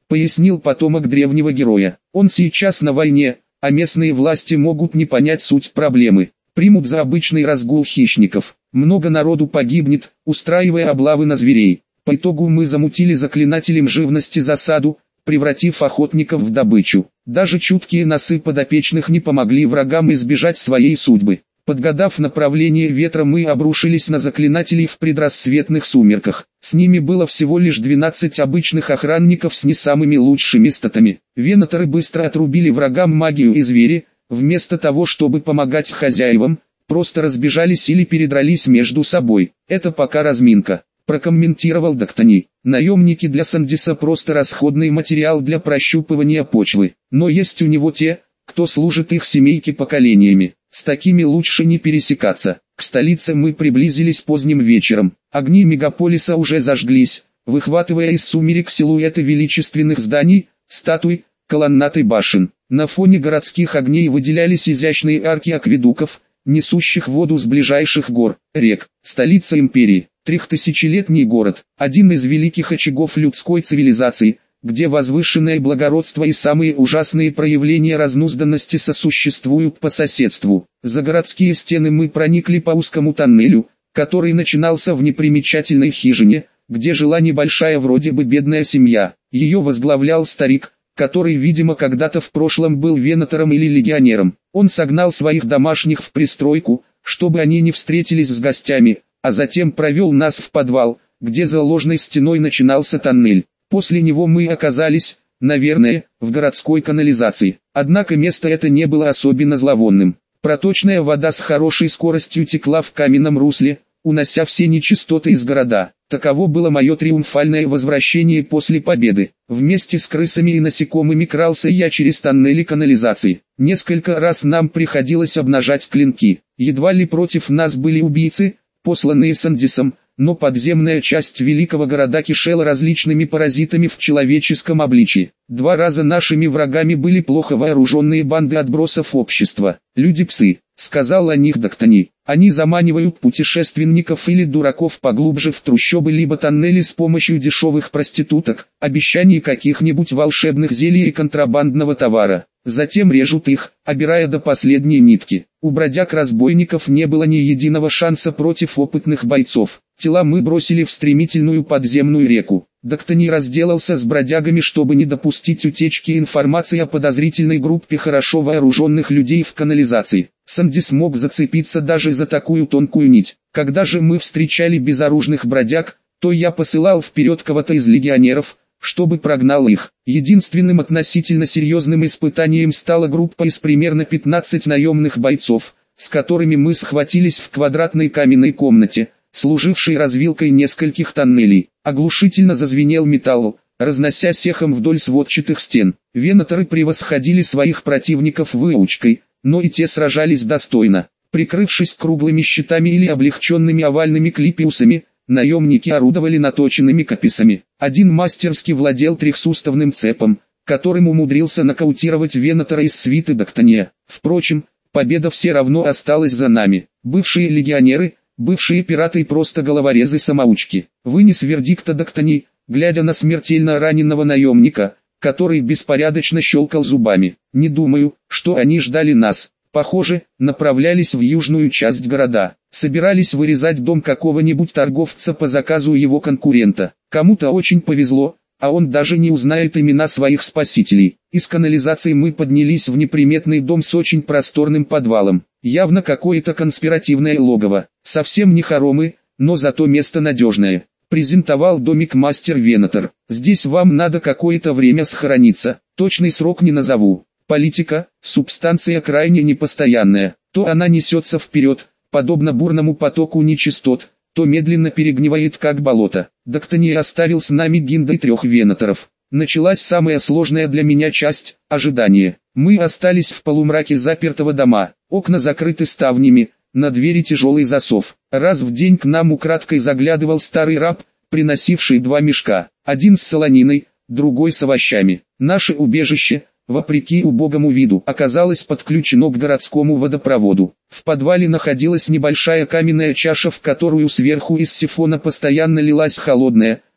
пояснил потомок древнего героя. Он сейчас на войне, а местные власти могут не понять суть проблемы. Примут за обычный разгул хищников. Много народу погибнет, устраивая облавы на зверей. По итогу мы замутили заклинателем живности засаду, превратив охотников в добычу. Даже чуткие носы подопечных не помогли врагам избежать своей судьбы. Подгадав направление ветра, мы обрушились на заклинателей в предрассветных сумерках. С ними было всего лишь двенадцать обычных охранников с не самыми лучшими статами. Венаторы быстро отрубили врагам магию и звери, вместо того чтобы помогать хозяевам, просто разбежались или передрались между собой. Это пока разминка, прокомментировал Доктани. Наемники для Сандиса просто расходный материал для прощупывания почвы, но есть у него те, кто служит их семейке поколениями. С такими лучше не пересекаться. К столице мы приблизились поздним вечером. Огни мегаполиса уже зажглись, выхватывая из сумерек силуэты величественных зданий, статуй, колоннад и башен. На фоне городских огней выделялись изящные арки акведуков, несущих воду с ближайших гор, рек. Столица империи, трехтысячелетний город, один из великих очагов людской цивилизации, где возвышенное благородство и самые ужасные проявления разнузданности сосуществуют по соседству. За городские стены мы проникли по узкому тоннелю, который начинался в непримечательной хижине, где жила небольшая вроде бы бедная семья. Ее возглавлял старик, который, видимо, когда-то в прошлом был венатором или легионером. Он согнал своих домашних в пристройку, чтобы они не встретились с гостями, а затем провел нас в подвал, где за ложной стеной начинался тоннель. После него мы оказались, наверное, в городской канализации. Однако место это не было особенно зловонным. Проточная вода с хорошей скоростью текла в каменном русле, унося все нечистоты из города. Таково было мое триумфальное возвращение после победы. Вместе с крысами и насекомыми крался я через тоннели канализации. Несколько раз нам приходилось обнажать клинки. Едва ли против нас были убийцы, посланные Сандисом, но подземная часть великого города кишела различными паразитами в человеческом обличии. Два раза нашими врагами были плохо вооруженные банды отбросов общества. «Люди-псы», — сказал о них Доктани. Они заманивают путешественников или дураков поглубже в трущобы либо тоннели с помощью дешевых проституток, обещаний каких-нибудь волшебных зелий и контрабандного товара. Затем режут их, обирая до последней нитки. У бродяг-разбойников не было ни единого шанса против опытных бойцов. Тела мы бросили в стремительную подземную реку. Доктани разделался с бродягами, чтобы не допустить утечки информации о подозрительной группе хорошо вооруженных людей в канализации. Санди смог зацепиться даже за такую тонкую нить. Когда же мы встречали безоружных бродяг, то я посылал вперед кого-то из легионеров, чтобы прогнал их. Единственным относительно серьезным испытанием стала группа из примерно пятнадцати наемных бойцов, с которыми мы схватились в квадратной каменной комнате, служившей развилкой нескольких тоннелей. Оглушительно зазвенел металл, разносясь эхом вдоль сводчатых стен. Венаторы превосходили своих противников выучкой, но и те сражались достойно. Прикрывшись круглыми щитами или облегченными овальными клипиусами, наемники орудовали наточенными кописами. Один мастерски владел трехсуставным цепом, которым умудрился нокаутировать венатора из свиты Доктания. Впрочем, победа все равно осталась за нами. Бывшие легионеры, бывшие пираты и просто головорезы-самоучки. Вынес вердикт Доктани, глядя на смертельно раненого наемника, который беспорядочно щелкал зубами. Не думаю, что они ждали нас. Похоже, направлялись в южную часть города. Собирались вырезать дом какого-нибудь торговца по заказу его конкурента. Кому-то очень повезло, а он даже не узнает имена своих спасителей. Из канализации мы поднялись в неприметный дом с очень просторным подвалом. Явно какое-то конспиративное логово. Совсем не хоромы, но зато место надежное. Презентовал домик мастер Венатор. Здесь вам надо какое-то время сохраниться, точный срок не назову. Политика, субстанция крайне непостоянная. То она несется вперед, подобно бурному потоку нечистот, то медленно перегнивает как болото. Доктани оставил с нами гиндой трех венаторов. Началась самая сложная для меня часть – ожидание. Мы остались в полумраке запертого дома, окна закрыты ставнями, на двери тяжелый засов. Раз в день к нам украдкой заглядывал старый раб, приносивший два мешка, один с солониной, другой с овощами. Наше убежище, вопреки убогому виду, оказалось подключено к городскому водопроводу. В подвале находилась небольшая каменная чаша, в которую сверху из сифона постоянно лилась холодная,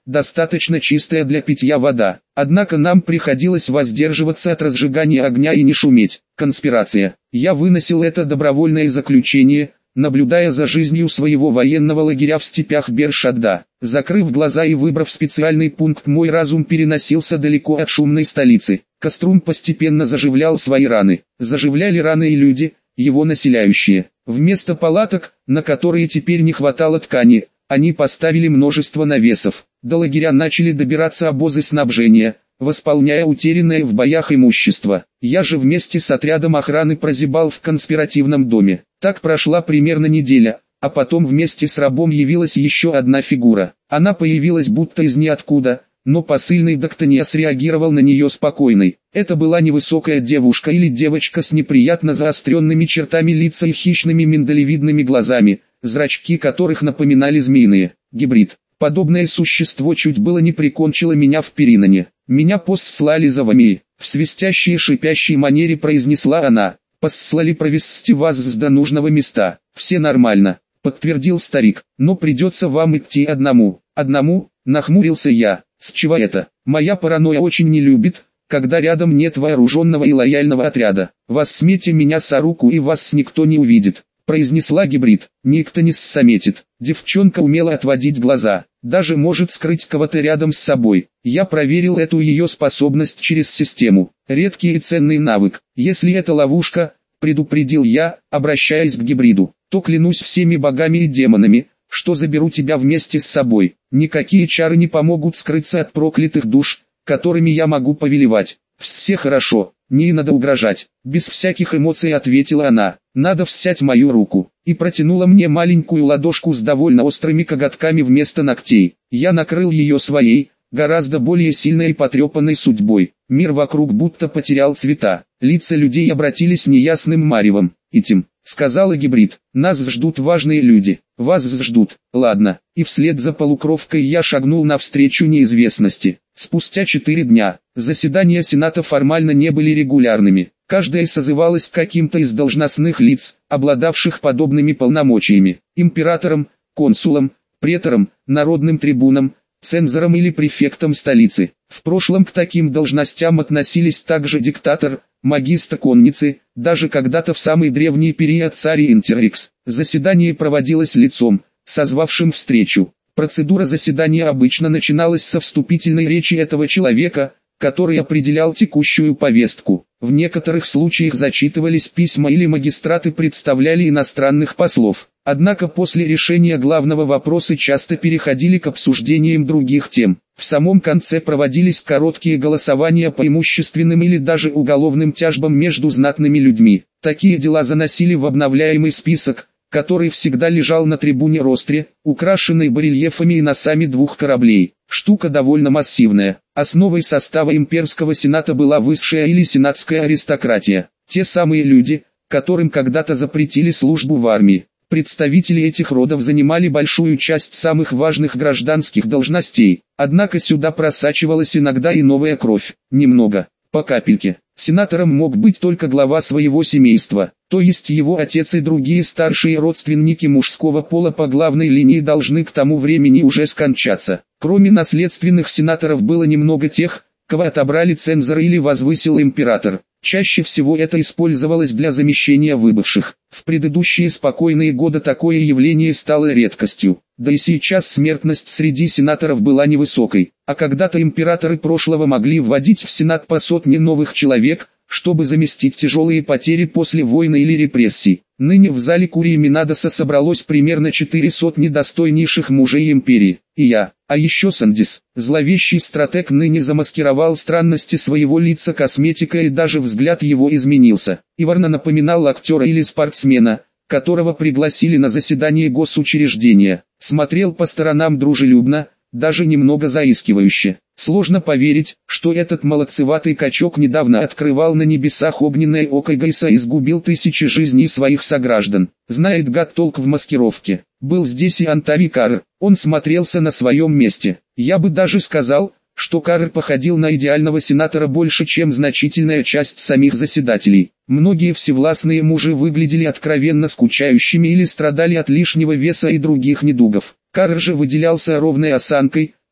достаточно чистая для питья вода. Однако нам приходилось воздерживаться от разжигания огня и не шуметь. Конспирация. Я выносил это добровольное заключение, наблюдая за жизнью своего военного лагеря в степях Бершадда. Закрыв глаза и выбрав специальный пункт, мой разум переносился далеко от шумной столицы. Кострум постепенно заживлял свои раны. Заживляли раны и люди, его населяющие. Вместо палаток, на которые теперь не хватало ткани, они поставили множество навесов. До лагеря начали добираться обозы снабжения, восполняя утерянное в боях имущество. Я же вместе с отрядом охраны прозябал в конспиративном доме. Так прошла примерно неделя, а потом вместе с рабом явилась еще одна фигура. Она появилась будто из ниоткуда, но посыльный Доктония среагировал на нее спокойной. Это была невысокая девушка или девочка с неприятно заостренными чертами лица и хищными миндалевидными глазами, зрачки которых напоминали змеиные. Гибрид. Подобное существо чуть было не прикончило меня в Перинане. Меня послали за вами. В свистящей шипящей манере произнесла она. Послали провести вас до нужного места. Все нормально, подтвердил старик. Но придется вам идти одному. Одному? Нахмурился я. С чего это? Моя паранойя очень не любит, когда рядом нет вооруженного и лояльного отряда. Вас смейте меня за руку и вас никто не увидит, произнесла Гибрид. Никто не заметит. Девчонка умела отводить глаза, даже может скрыть кого-то рядом с собой. Я проверил эту ее способность через систему. Редкий и ценный навык. Если это ловушка, предупредил я, обращаясь к Гибриду, то клянусь всеми богами и демонами, что заберу тебя вместе с собой. Никакие чары не помогут скрыться от проклятых душ, которыми я могу повелевать. Все хорошо, не надо угрожать. Без всяких эмоций ответила она. Надо взять мою руку. И протянула мне маленькую ладошку с довольно острыми коготками вместо ногтей. Я накрыл ее своей, гораздо более сильной и потрепанной судьбой. Мир вокруг будто потерял цвета. Лица людей обратились неясным маревом. «Этим», — сказала Гибрид, — «нас ждут важные люди, вас ждут». Ладно, и вслед за полукровкой я шагнул навстречу неизвестности. Спустя четыре дня, заседания Сената формально не были регулярными. Каждое созывалось каким-то из должностных лиц, обладавших подобными полномочиями. Императором, консулом, претором, народным трибуном, цензором или префектом столицы. В прошлом к таким должностям относились также диктатор, магистр конницы, даже когда-то в самый древний период царь Интерикс. Заседание проводилось лицом, созвавшим встречу. Процедура заседания обычно начиналась со вступительной речи этого человека, который определял текущую повестку. В некоторых случаях зачитывались письма или магистраты представляли иностранных послов. Однако после решения главного вопроса часто переходили к обсуждениям других тем. В самом конце проводились короткие голосования по имущественным или даже уголовным тяжбам между знатными людьми. Такие дела заносили в обновляемый список, который всегда лежал на трибуне ростре, украшенной барельефами и носами двух кораблей. Штука довольно массивная. Основой состава имперского сената была высшая или сенатская аристократия. Те самые люди, которым когда-то запретили службу в армии. Представители этих родов занимали большую часть самых важных гражданских должностей. Однако сюда просачивалась иногда и новая кровь. Немного, по капельке. Сенатором мог быть только глава своего семейства, то есть его отец и другие старшие родственники мужского пола по главной линии должны к тому времени уже скончаться. Кроме наследственных сенаторов было немного тех, кого отобрали цензоры или возвысил император. Чаще всего это использовалось для замещения выбывших. В предыдущие спокойные годы такое явление стало редкостью. Да и сейчас смертность среди сенаторов была невысокой, а когда-то императоры прошлого могли вводить в сенат по сотне новых человек, чтобы заместить тяжелые потери после войны или репрессий. Ныне в зале Курии Минадоса собралось примерно четыре сотни достойнейших мужей империи. И я, а еще Сандис, зловещий стратег, ныне замаскировал странности своего лица косметикой и даже взгляд его изменился. Иварна напоминал актера или спортсмена, которого пригласили на заседание госучреждения. Смотрел по сторонам дружелюбно, даже немного заискивающе. Сложно поверить, что этот молодцеватый качок недавно открывал на небесах огненное око Гайса и сгубил тысячи жизней своих сограждан. Знает гад толк в маскировке. Был здесь и Антави Карр, он смотрелся на своем месте. Я бы даже сказал, что Карр походил на идеального сенатора больше, чем значительная часть самих заседателей. Многие всевластные мужи выглядели откровенно скучающими или страдали от лишнего веса и других недугов. Карр же выделялся ровной осанкой,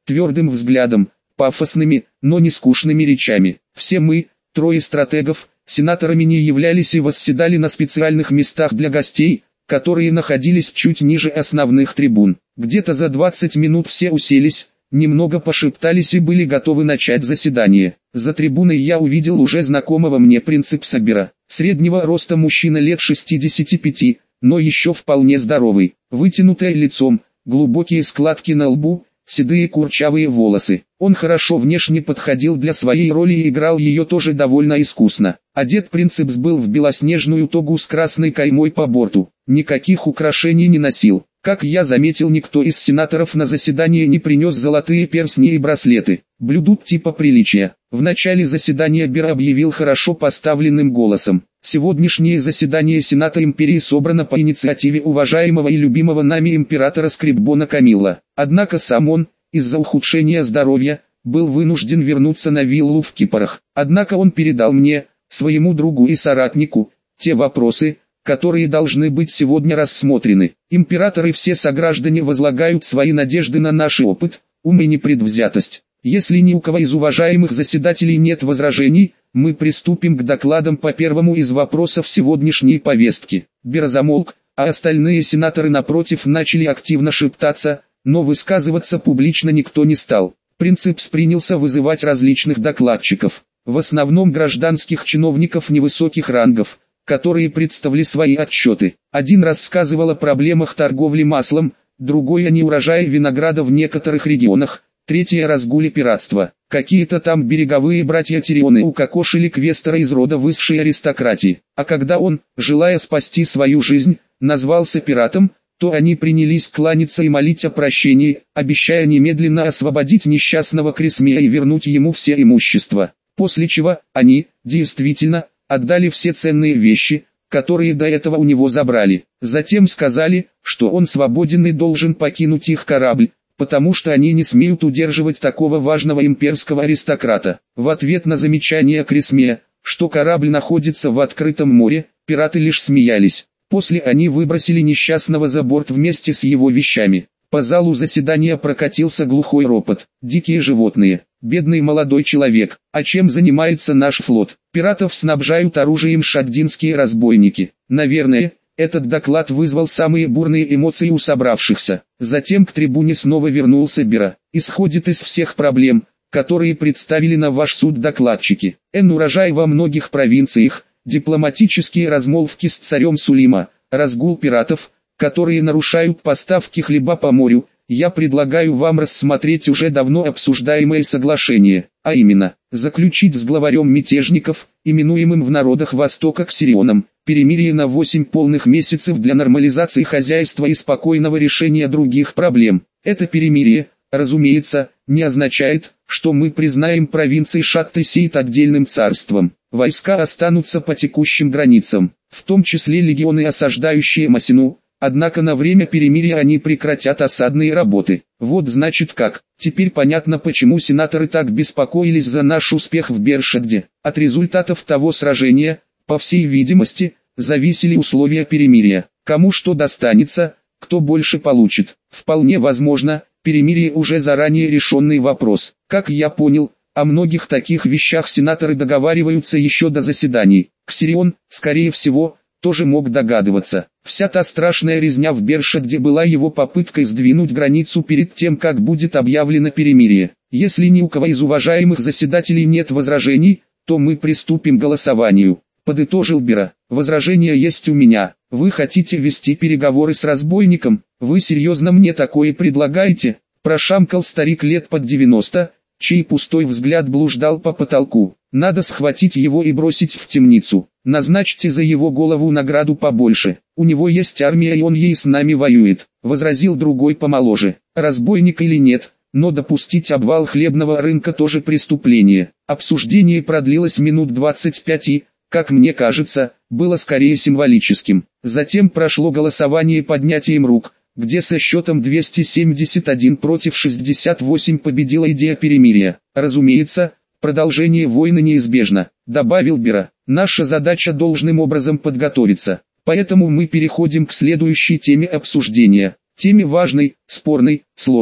твердым взглядом, пафосными, но не скучными речами. Все мы, трое стратегов, сенаторами не являлись и восседали на специальных местах для гостей, которые находились чуть ниже основных трибун. Где-то за двадцать минут все уселись, немного пошептались и были готовы начать заседание. За трибуной я увидел уже знакомого мне принципса-бера, среднего роста мужчина лет шестидесяти пяти, но еще вполне здоровый, вытянутое лицом, глубокие складки на лбу, седые курчавые волосы. Он хорошо внешне подходил для своей роли и играл ее тоже довольно искусно. Одет принципс был в белоснежную тогу с красной каймой по борту, никаких украшений не носил. Как я заметил, никто из сенаторов на заседание не принес золотые перстни и браслеты, блюдут типа приличия. В начале заседания Бер объявил хорошо поставленным голосом: сегодняшнее заседание Сената Империи собрано по инициативе уважаемого и любимого нами императора Скрипбона Камилла. Однако сам он, из-за ухудшения здоровья, был вынужден вернуться на виллу в Кипарах. Однако он передал мне, своему другу и соратнику, те вопросы, которые должны быть сегодня рассмотрены. Императоры и все сограждане возлагают свои надежды на наш опыт, ум и непредвзятость. Если ни у кого из уважаемых заседателей нет возражений, мы приступим к докладам по первому из вопросов сегодняшней повестки. Бер замолк, а остальные сенаторы напротив начали активно шептаться, но высказываться публично никто не стал. Принципс принялся вызывать различных докладчиков, в основном гражданских чиновников невысоких рангов, которые представили свои отчеты. Один рассказывал о проблемах торговли маслом, другой о неурожае винограда в некоторых регионах, третий о разгуле пиратства. Какие-то там береговые братья Тирионы укокошили квестора из рода высшей аристократии. А когда он, желая спасти свою жизнь, назвался пиратом, то они принялись кланяться и молить о прощении, обещая немедленно освободить несчастного Крисмея и вернуть ему все имущество. После чего, они, действительно, отдали все ценные вещи, которые до этого у него забрали. Затем сказали, что он свободен и должен покинуть их корабль, потому что они не смеют удерживать такого важного имперского аристократа. В ответ на замечание Крисмея, что корабль находится в открытом море, пираты лишь смеялись. После они выбросили несчастного за борт вместе с его вещами. По залу заседания прокатился глухой ропот. Дикие животные. Бедный молодой человек. А чем занимается наш флот? Пиратов снабжают оружием шаддинские разбойники. Наверное, этот доклад вызвал самые бурные эмоции у собравшихся. Затем к трибуне снова вернулся Бера. Исходит из всех проблем, которые представили на ваш суд докладчики. Н урожай во многих провинциях, дипломатические размолвки с царем Сулима, разгул пиратов, которые нарушают поставки хлеба по морю. Я предлагаю вам рассмотреть уже давно обсуждаемое соглашение, а именно, заключить с главарем мятежников, именуемым в народах Востока Ксирионом, перемирие на восемь полных месяцев для нормализации хозяйства и спокойного решения других проблем. Это перемирие, разумеется, не означает, что мы признаем провинции Шат-Тесейт отдельным царством. Войска останутся по текущим границам, в том числе легионы, осаждающие Масину. Однако на время перемирия они прекратят осадные работы. Вот значит как. Теперь понятно, почему сенаторы так беспокоились за наш успех в Бершадде. От результатов того сражения, по всей видимости, зависели условия перемирия. Кому что достанется, кто больше получит. Вполне возможно, перемирие уже заранее решенный вопрос. Как я понял, о многих таких вещах сенаторы договариваются еще до заседаний. Ксирион, скорее всего, тоже мог догадываться. Вся та страшная резня в Бершадде была его попыткой сдвинуть границу перед тем, как будет объявлено перемирие. Если ни у кого из уважаемых заседателей нет возражений, то мы приступим к голосованию. Подытожил Бера. Возражения есть у меня. Вы хотите вести переговоры с разбойником? Вы серьезно мне такое предлагаете? Прошамкал старик лет под девяносто, чей пустой взгляд блуждал по потолку. Надо схватить его и бросить в темницу. Назначьте за его голову награду побольше. У него есть армия и он ей с нами воюет, возразил другой помоложе. Разбойник или нет, но допустить обвал хлебного рынка тоже преступление. Обсуждение продлилось минут двадцать пять и, как мне кажется, было скорее символическим. Затем прошло голосование поднятием рук, где со счетом двести семьдесят один против шестьдесят восемь победила идея перемирия. Разумеется, продолжение войны неизбежно, добавил Бера. Наша задача должным образом подготовиться. Поэтому мы переходим к следующей теме обсуждения. Теме важной, спорной, сложной.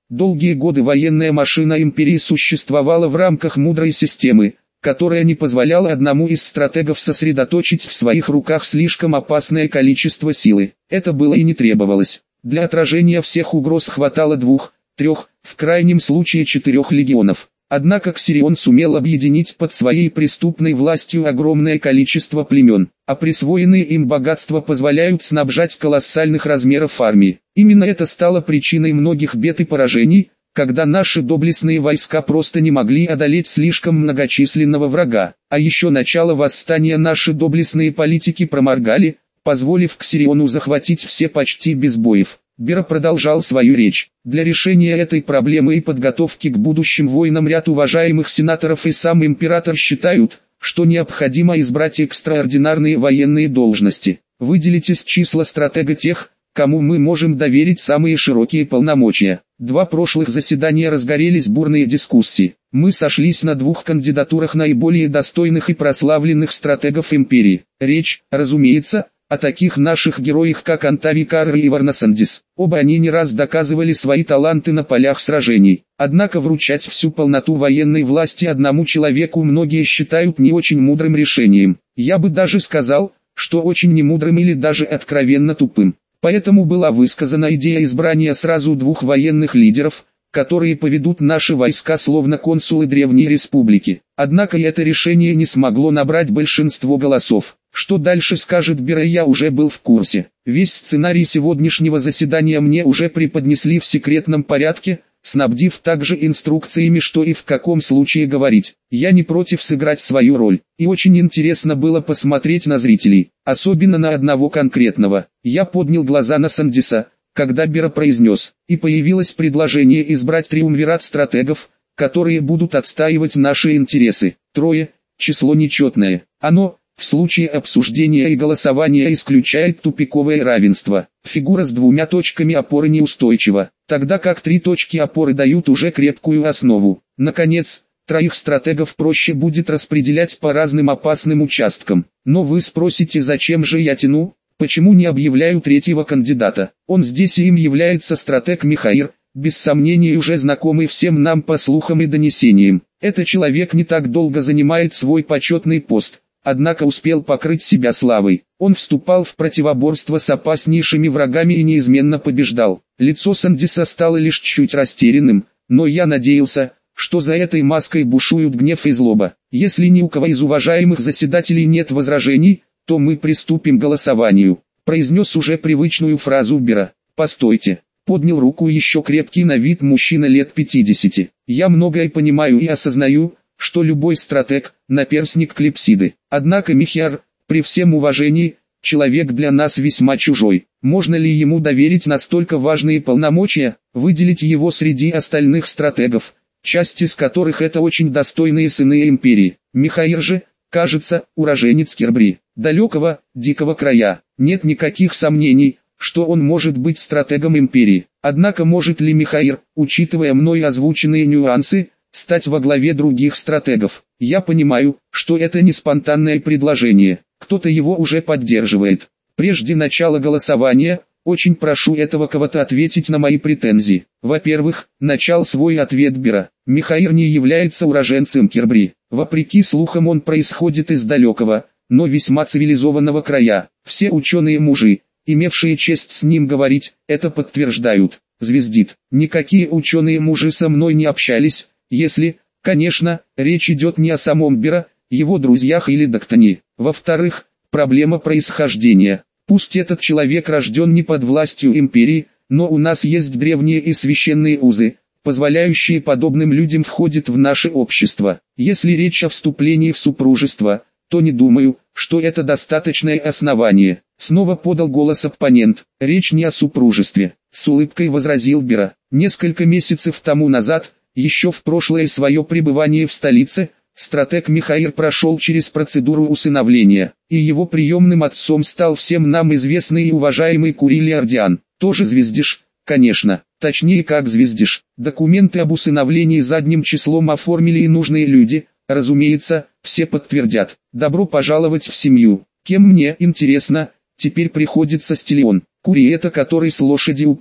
Долгие годы военная машина империи существовала в рамках мудрой системы, которая не позволяла одному из стратегов сосредоточить в своих руках слишком опасное количество силы. Это было и не требовалось. Для отражения всех угроз хватало двух, трех, в крайнем случае четырех легионов. Однако Ксирион сумел объединить под своей преступной властью огромное количество племен, а присвоенные им богатства позволяют снабжать колоссальных размеров армии. Именно это стало причиной многих бед и поражений, когда наши доблестные войска просто не могли одолеть слишком многочисленного врага. А еще начало восстания наши доблестные политики проморгали, позволив Ксириону захватить все почти без боев. Бера продолжал свою речь. Для решения этой проблемы и подготовки к будущим войнам ряд уважаемых сенаторов и сам император считают, что необходимо избрать экстраординарные военные должности. Выделить из числа стратега тех, кому мы можем доверить самые широкие полномочия. Два прошлых заседания разгорелись бурные дискуссии. Мы сошлись на двух кандидатурах наиболее достойных и прославленных стратегов империи. Речь, разумеется, о таких наших героях, как Антави Карра и Варнасандис. Оба они не раз доказывали свои таланты на полях сражений. Однако вручать всю полноту военной власти одному человеку многие считают не очень мудрым решением. Я бы даже сказал, что очень немудрым или даже откровенно тупым. Поэтому была высказана идея избрания сразу двух военных лидеров, которые поведут наши войска словно консулы Древней Республики. Однако и это решение не смогло набрать большинство голосов. Что дальше скажет Бера, я уже был в курсе. Весь сценарий сегодняшнего заседания мне уже преподнесли в секретном порядке, снабдив также инструкциями, что и в каком случае говорить. Я не против сыграть свою роль, и очень интересно было посмотреть на зрителей, особенно на одного конкретного. Я поднял глаза на Сандиса, когда Бера произнес, и появилось предложение избрать триумвират стратегов, которые будут отстаивать наши интересы. Трое, число нечетное. Оно, в случае обсуждения и голосования, исключает тупиковое равенство. Фигура с двумя точками опоры неустойчива, тогда как три точки опоры дают уже крепкую основу. Наконец, троих стратегов проще будет распределять по разным опасным участкам. Но вы спросите, зачем же я тяну? Почему не объявляю третьего кандидата? Он здесь, и им является стратег Михаир, без сомнений уже знакомый всем нам по слухам и донесениям. Этот человек не так долго занимает свой почетный пост, однако успел покрыть себя славой. Он вступал в противоборство с опаснейшими врагами и неизменно побеждал. Лицо Сандиса стало лишь чуть растерянным, но я надеялся, что за этой маской бушуют гнев и злоба. Если ни у кого из уважаемых заседателей нет возражений, то мы приступим к голосованию. Произнес уже привычную фразу Бера. Постойте. Поднял руку еще крепкий на вид мужчина лет пятидесяти. Я многое понимаю и осознаю, что любой стратег – наперсник Клипсиды. Однако Михиар, при всем уважении, человек для нас весьма чужой. Можно ли ему доверить настолько важные полномочия, выделить его среди остальных стратегов, часть из которых это очень достойные сыны империи? Михаир же, кажется, уроженец Кербри, далекого, дикого края. Нет никаких сомнений, что он может быть стратегом империи. Однако может ли Михаир, учитывая мной озвученные нюансы, стать во главе других стратегов? Я понимаю, что это не спонтанное предложение, кто-то его уже поддерживает. Прежде начала голосования, очень прошу этого кого-то ответить на мои претензии. Во-первых, начал свой ответ Бера. Михаир не является уроженцем Кербри. Вопреки слухам, он происходит из далекого, но весьма цивилизованного края. Все ученые-мужи, имевшие честь с ним говорить, это подтверждают. Звездит. Никакие ученые-мужи со мной не общались, если, конечно, речь идет не о самом Бера, его друзьях или доктоне. Во-вторых, проблема происхождения. Пусть этот человек рожден не под властью империи, но у нас есть древние и священные узы, позволяющие подобным людям входить в наше общество. Если речь о вступлении в супружество, то не думаю, что это достаточное основание. Снова подал голос оппонент. Речь не о супружестве. С улыбкой возразил Бера. Несколько месяцев тому назад, еще в прошлое свое пребывание в столице, стратег Михаир прошел через процедуру усыновления, и его приемным отцом стал всем нам известный и уважаемый Курили Ардиан. Тоже звездиш, конечно, точнее как звездиш. Документы об усыновлении задним числом оформили и нужные люди, разумеется, все подтвердят. Добро пожаловать в семью. Кем мне, интересно, теперь приходится Стелион? Кури это, который с лошади упал?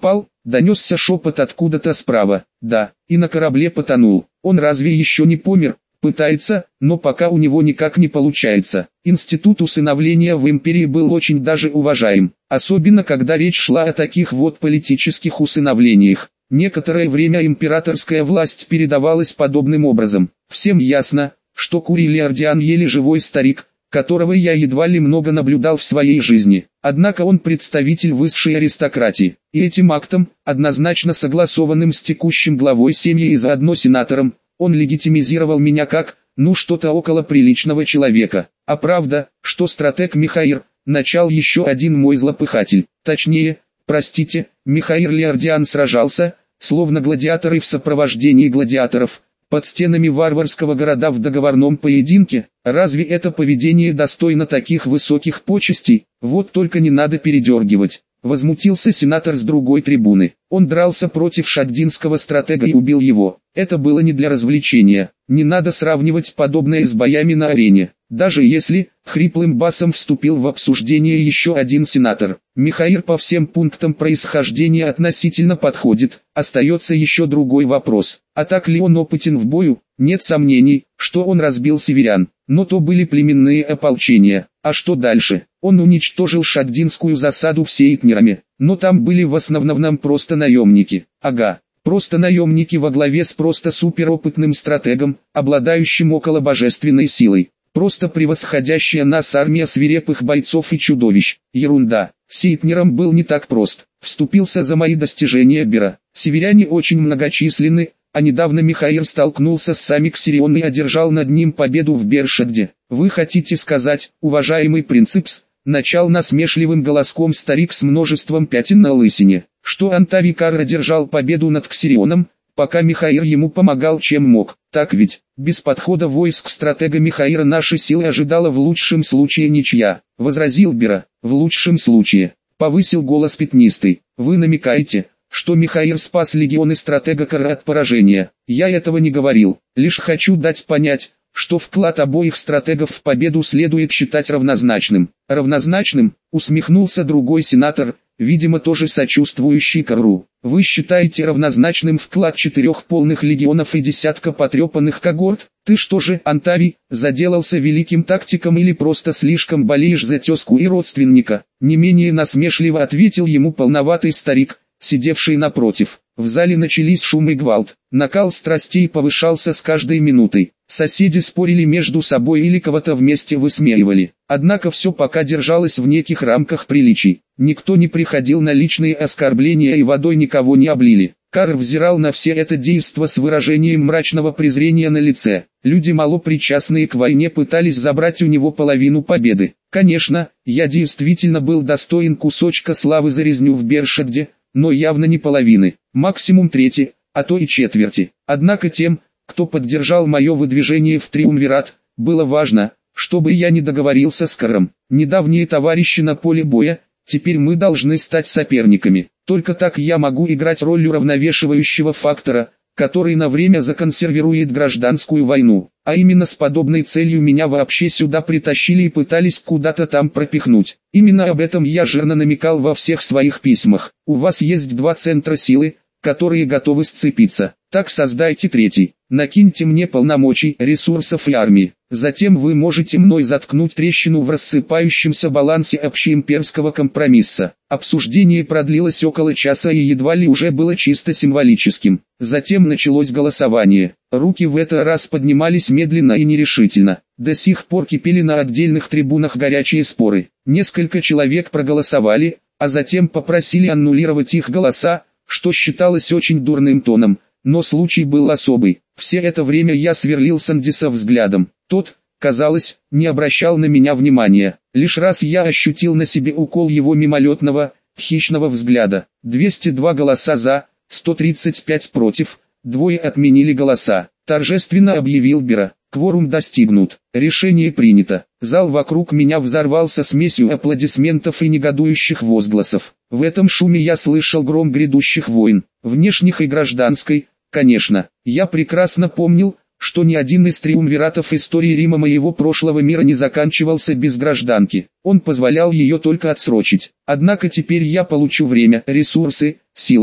Донесся шепот откуда-то справа. Да, и на корабле потонул. Он разве еще не помер? Пытается, но пока у него никак не получается. Институт усыновления в империи был очень даже уважаем, особенно когда речь шла о таких вот политических усыновлениях. Некоторое время императорская власть передавалась подобным образом. Всем ясно, что Курий Леордиан еле живой старик, которого я едва ли много наблюдал в своей жизни. Однако он представитель высшей аристократии, и этим актом, однозначно согласованным с текущим главой семьи и заодно сенатором, он легитимизировал меня как, ну что-то около приличного человека. А правда, что стратег Михаир, начал еще один мой злопыхатель. Точнее, простите, Михаир Леордиан сражался, словно гладиаторы в сопровождении гладиаторов, под стенами варварского города в договорном поединке. Разве это поведение достойно таких высоких почестей? Вот только не надо передергивать. Возмутился сенатор с другой трибуны. Он дрался против шаддинского стратега и убил его. Это было не для развлечения. Не надо сравнивать подобное с боями на арене. Даже если, хриплым басом вступил в обсуждение еще один сенатор. Михаир по всем пунктам происхождения относительно подходит. Остается еще другой вопрос. А так ли он опытен в бою? Нет сомнений, что он разбил северян. Но то были племенные ополчения. А что дальше? Он уничтожил шаддинскую засаду сейтнерами. Но там были в основном просто наемники. Ага. Просто наемники во главе с просто суперопытным стратегом, обладающим около божественной силой. Просто превосходящая нас армия свирепых бойцов и чудовищ. Ерунда. Сейтнером был не так прост. Вступился за мои достижения Бера. Северяне очень многочисленны, а недавно Михаир столкнулся с Самиксирион и одержал над ним победу в Бершадде. Вы хотите сказать, уважаемый принципс, начал насмешливым голоском старик с множеством пятен на лысине, что Антавикар одержал победу над Ксирионом, пока Михаир ему помогал чем мог. Так ведь, без подхода войск стратега Михаира наши силы ожидала в лучшем случае ничья, возразил Бера. В лучшем случае, повысил голос пятнистый. Вы намекаете, что Михаир спас легионы стратега Кара от поражения. Я этого не говорил, лишь хочу дать понять, что вклад обоих стратегов в победу следует считать равнозначным. Равнозначным, усмехнулся другой сенатор, видимо тоже сочувствующий Кару. Вы считаете равнозначным вклад четырех полных легионов и десятка потрепанных когорт? Ты что же, Антавий, заделался великим тактиком или просто слишком болеешь за тезку и родственника? Не менее насмешливо ответил ему полноватый старик, сидевший напротив. В зале начались шум и гвалт. Накал страстей повышался с каждой минутой. Соседи спорили между собой или кого-то вместе высмеивали. Однако все пока держалось в неких рамках приличий. Никто не приходил на личные оскорбления и водой никого не облили. Кар взирал на все это действо с выражением мрачного презрения на лице. Люди, мало причастные к войне, пытались забрать у него половину победы. Конечно, я действительно был достоин кусочка славы за резню в Бершадде, но явно не половины, максимум трети, а то и четверти. Однако тем, кто поддержал мое выдвижение в Триумвират, было важно, чтобы я не договорился с Каром. Недавние товарищи на поле боя, теперь мы должны стать соперниками. Только так я могу играть роль уравновешивающего фактора, который на время законсервирует гражданскую войну. А именно с подобной целью меня вообще сюда притащили и пытались куда-то там пропихнуть. Именно об этом я жирно намекал во всех своих письмах. У вас есть два центра силы, которые готовы сцепиться. Так создайте третий. Накиньте мне полномочий, ресурсов и армии. Затем вы можете мной заткнуть трещину в рассыпающемся балансе общеимперского компромисса. Обсуждение продлилось около часа и едва ли уже было чисто символическим. Затем началось голосование. Руки в этот раз поднимались медленно и нерешительно. До сих пор кипели на отдельных трибунах горячие споры. Несколько человек проголосовали, а затем попросили аннулировать их голоса, что считалось очень дурным тоном. Но случай был особый. Все это время я сверлил Сандиса взглядом. Тот, казалось, не обращал на меня внимания. Лишь раз я ощутил на себе укол его мимолетного, хищного взгляда. двести два голоса за, сто тридцать пять против, двое отменили голоса. Торжественно объявил Бера. Кворум достигнут. Решение принято. Зал вокруг меня взорвался смесью аплодисментов и негодующих возгласов. В этом шуме я слышал гром грядущих войн, внешних и гражданской. Конечно, я прекрасно помнил, что ни один из триумвиратов истории Рима моего прошлого мира не заканчивался без гражданки. Он позволял ее только отсрочить. Однако теперь я получу время, ресурсы, силы,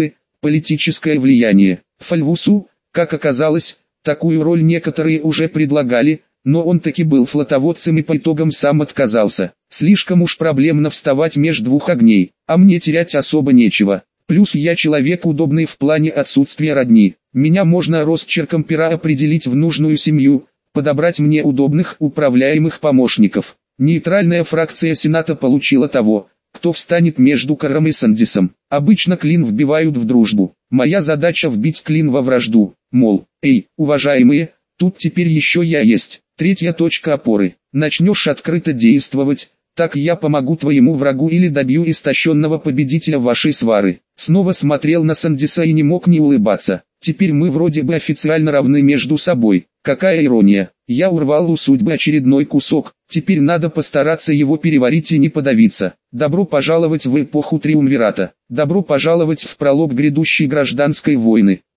Политическое влияние. Фальвусу, как оказалось, такую роль некоторые уже предлагали, но он таки был флотоводцем и по итогам сам отказался. Слишком уж проблемно вставать между двух огней, а мне терять особо нечего. Плюс я человек удобный в плане отсутствия родни. Меня можно росчерком пера определить в нужную семью, подобрать мне удобных управляемых помощников. Нейтральная фракция Сената получила того, кто встанет между Каром и Сандисом. Обычно клин вбивают в дружбу. Моя задача вбить клин во вражду. Мол, эй, уважаемые, тут теперь еще я есть. Третья точка опоры. Начнешь открыто действовать, так я помогу твоему врагу или добью истощенного победителя вашей свары. Снова смотрел на Сандиса и не мог не улыбаться. Теперь мы вроде бы официально равны между собой. Какая ирония. Я урвал у судьбы очередной кусок, теперь надо постараться его переварить и не подавиться. Добро пожаловать в эпоху Триумвирата. Добро пожаловать в пролог грядущей гражданской войны.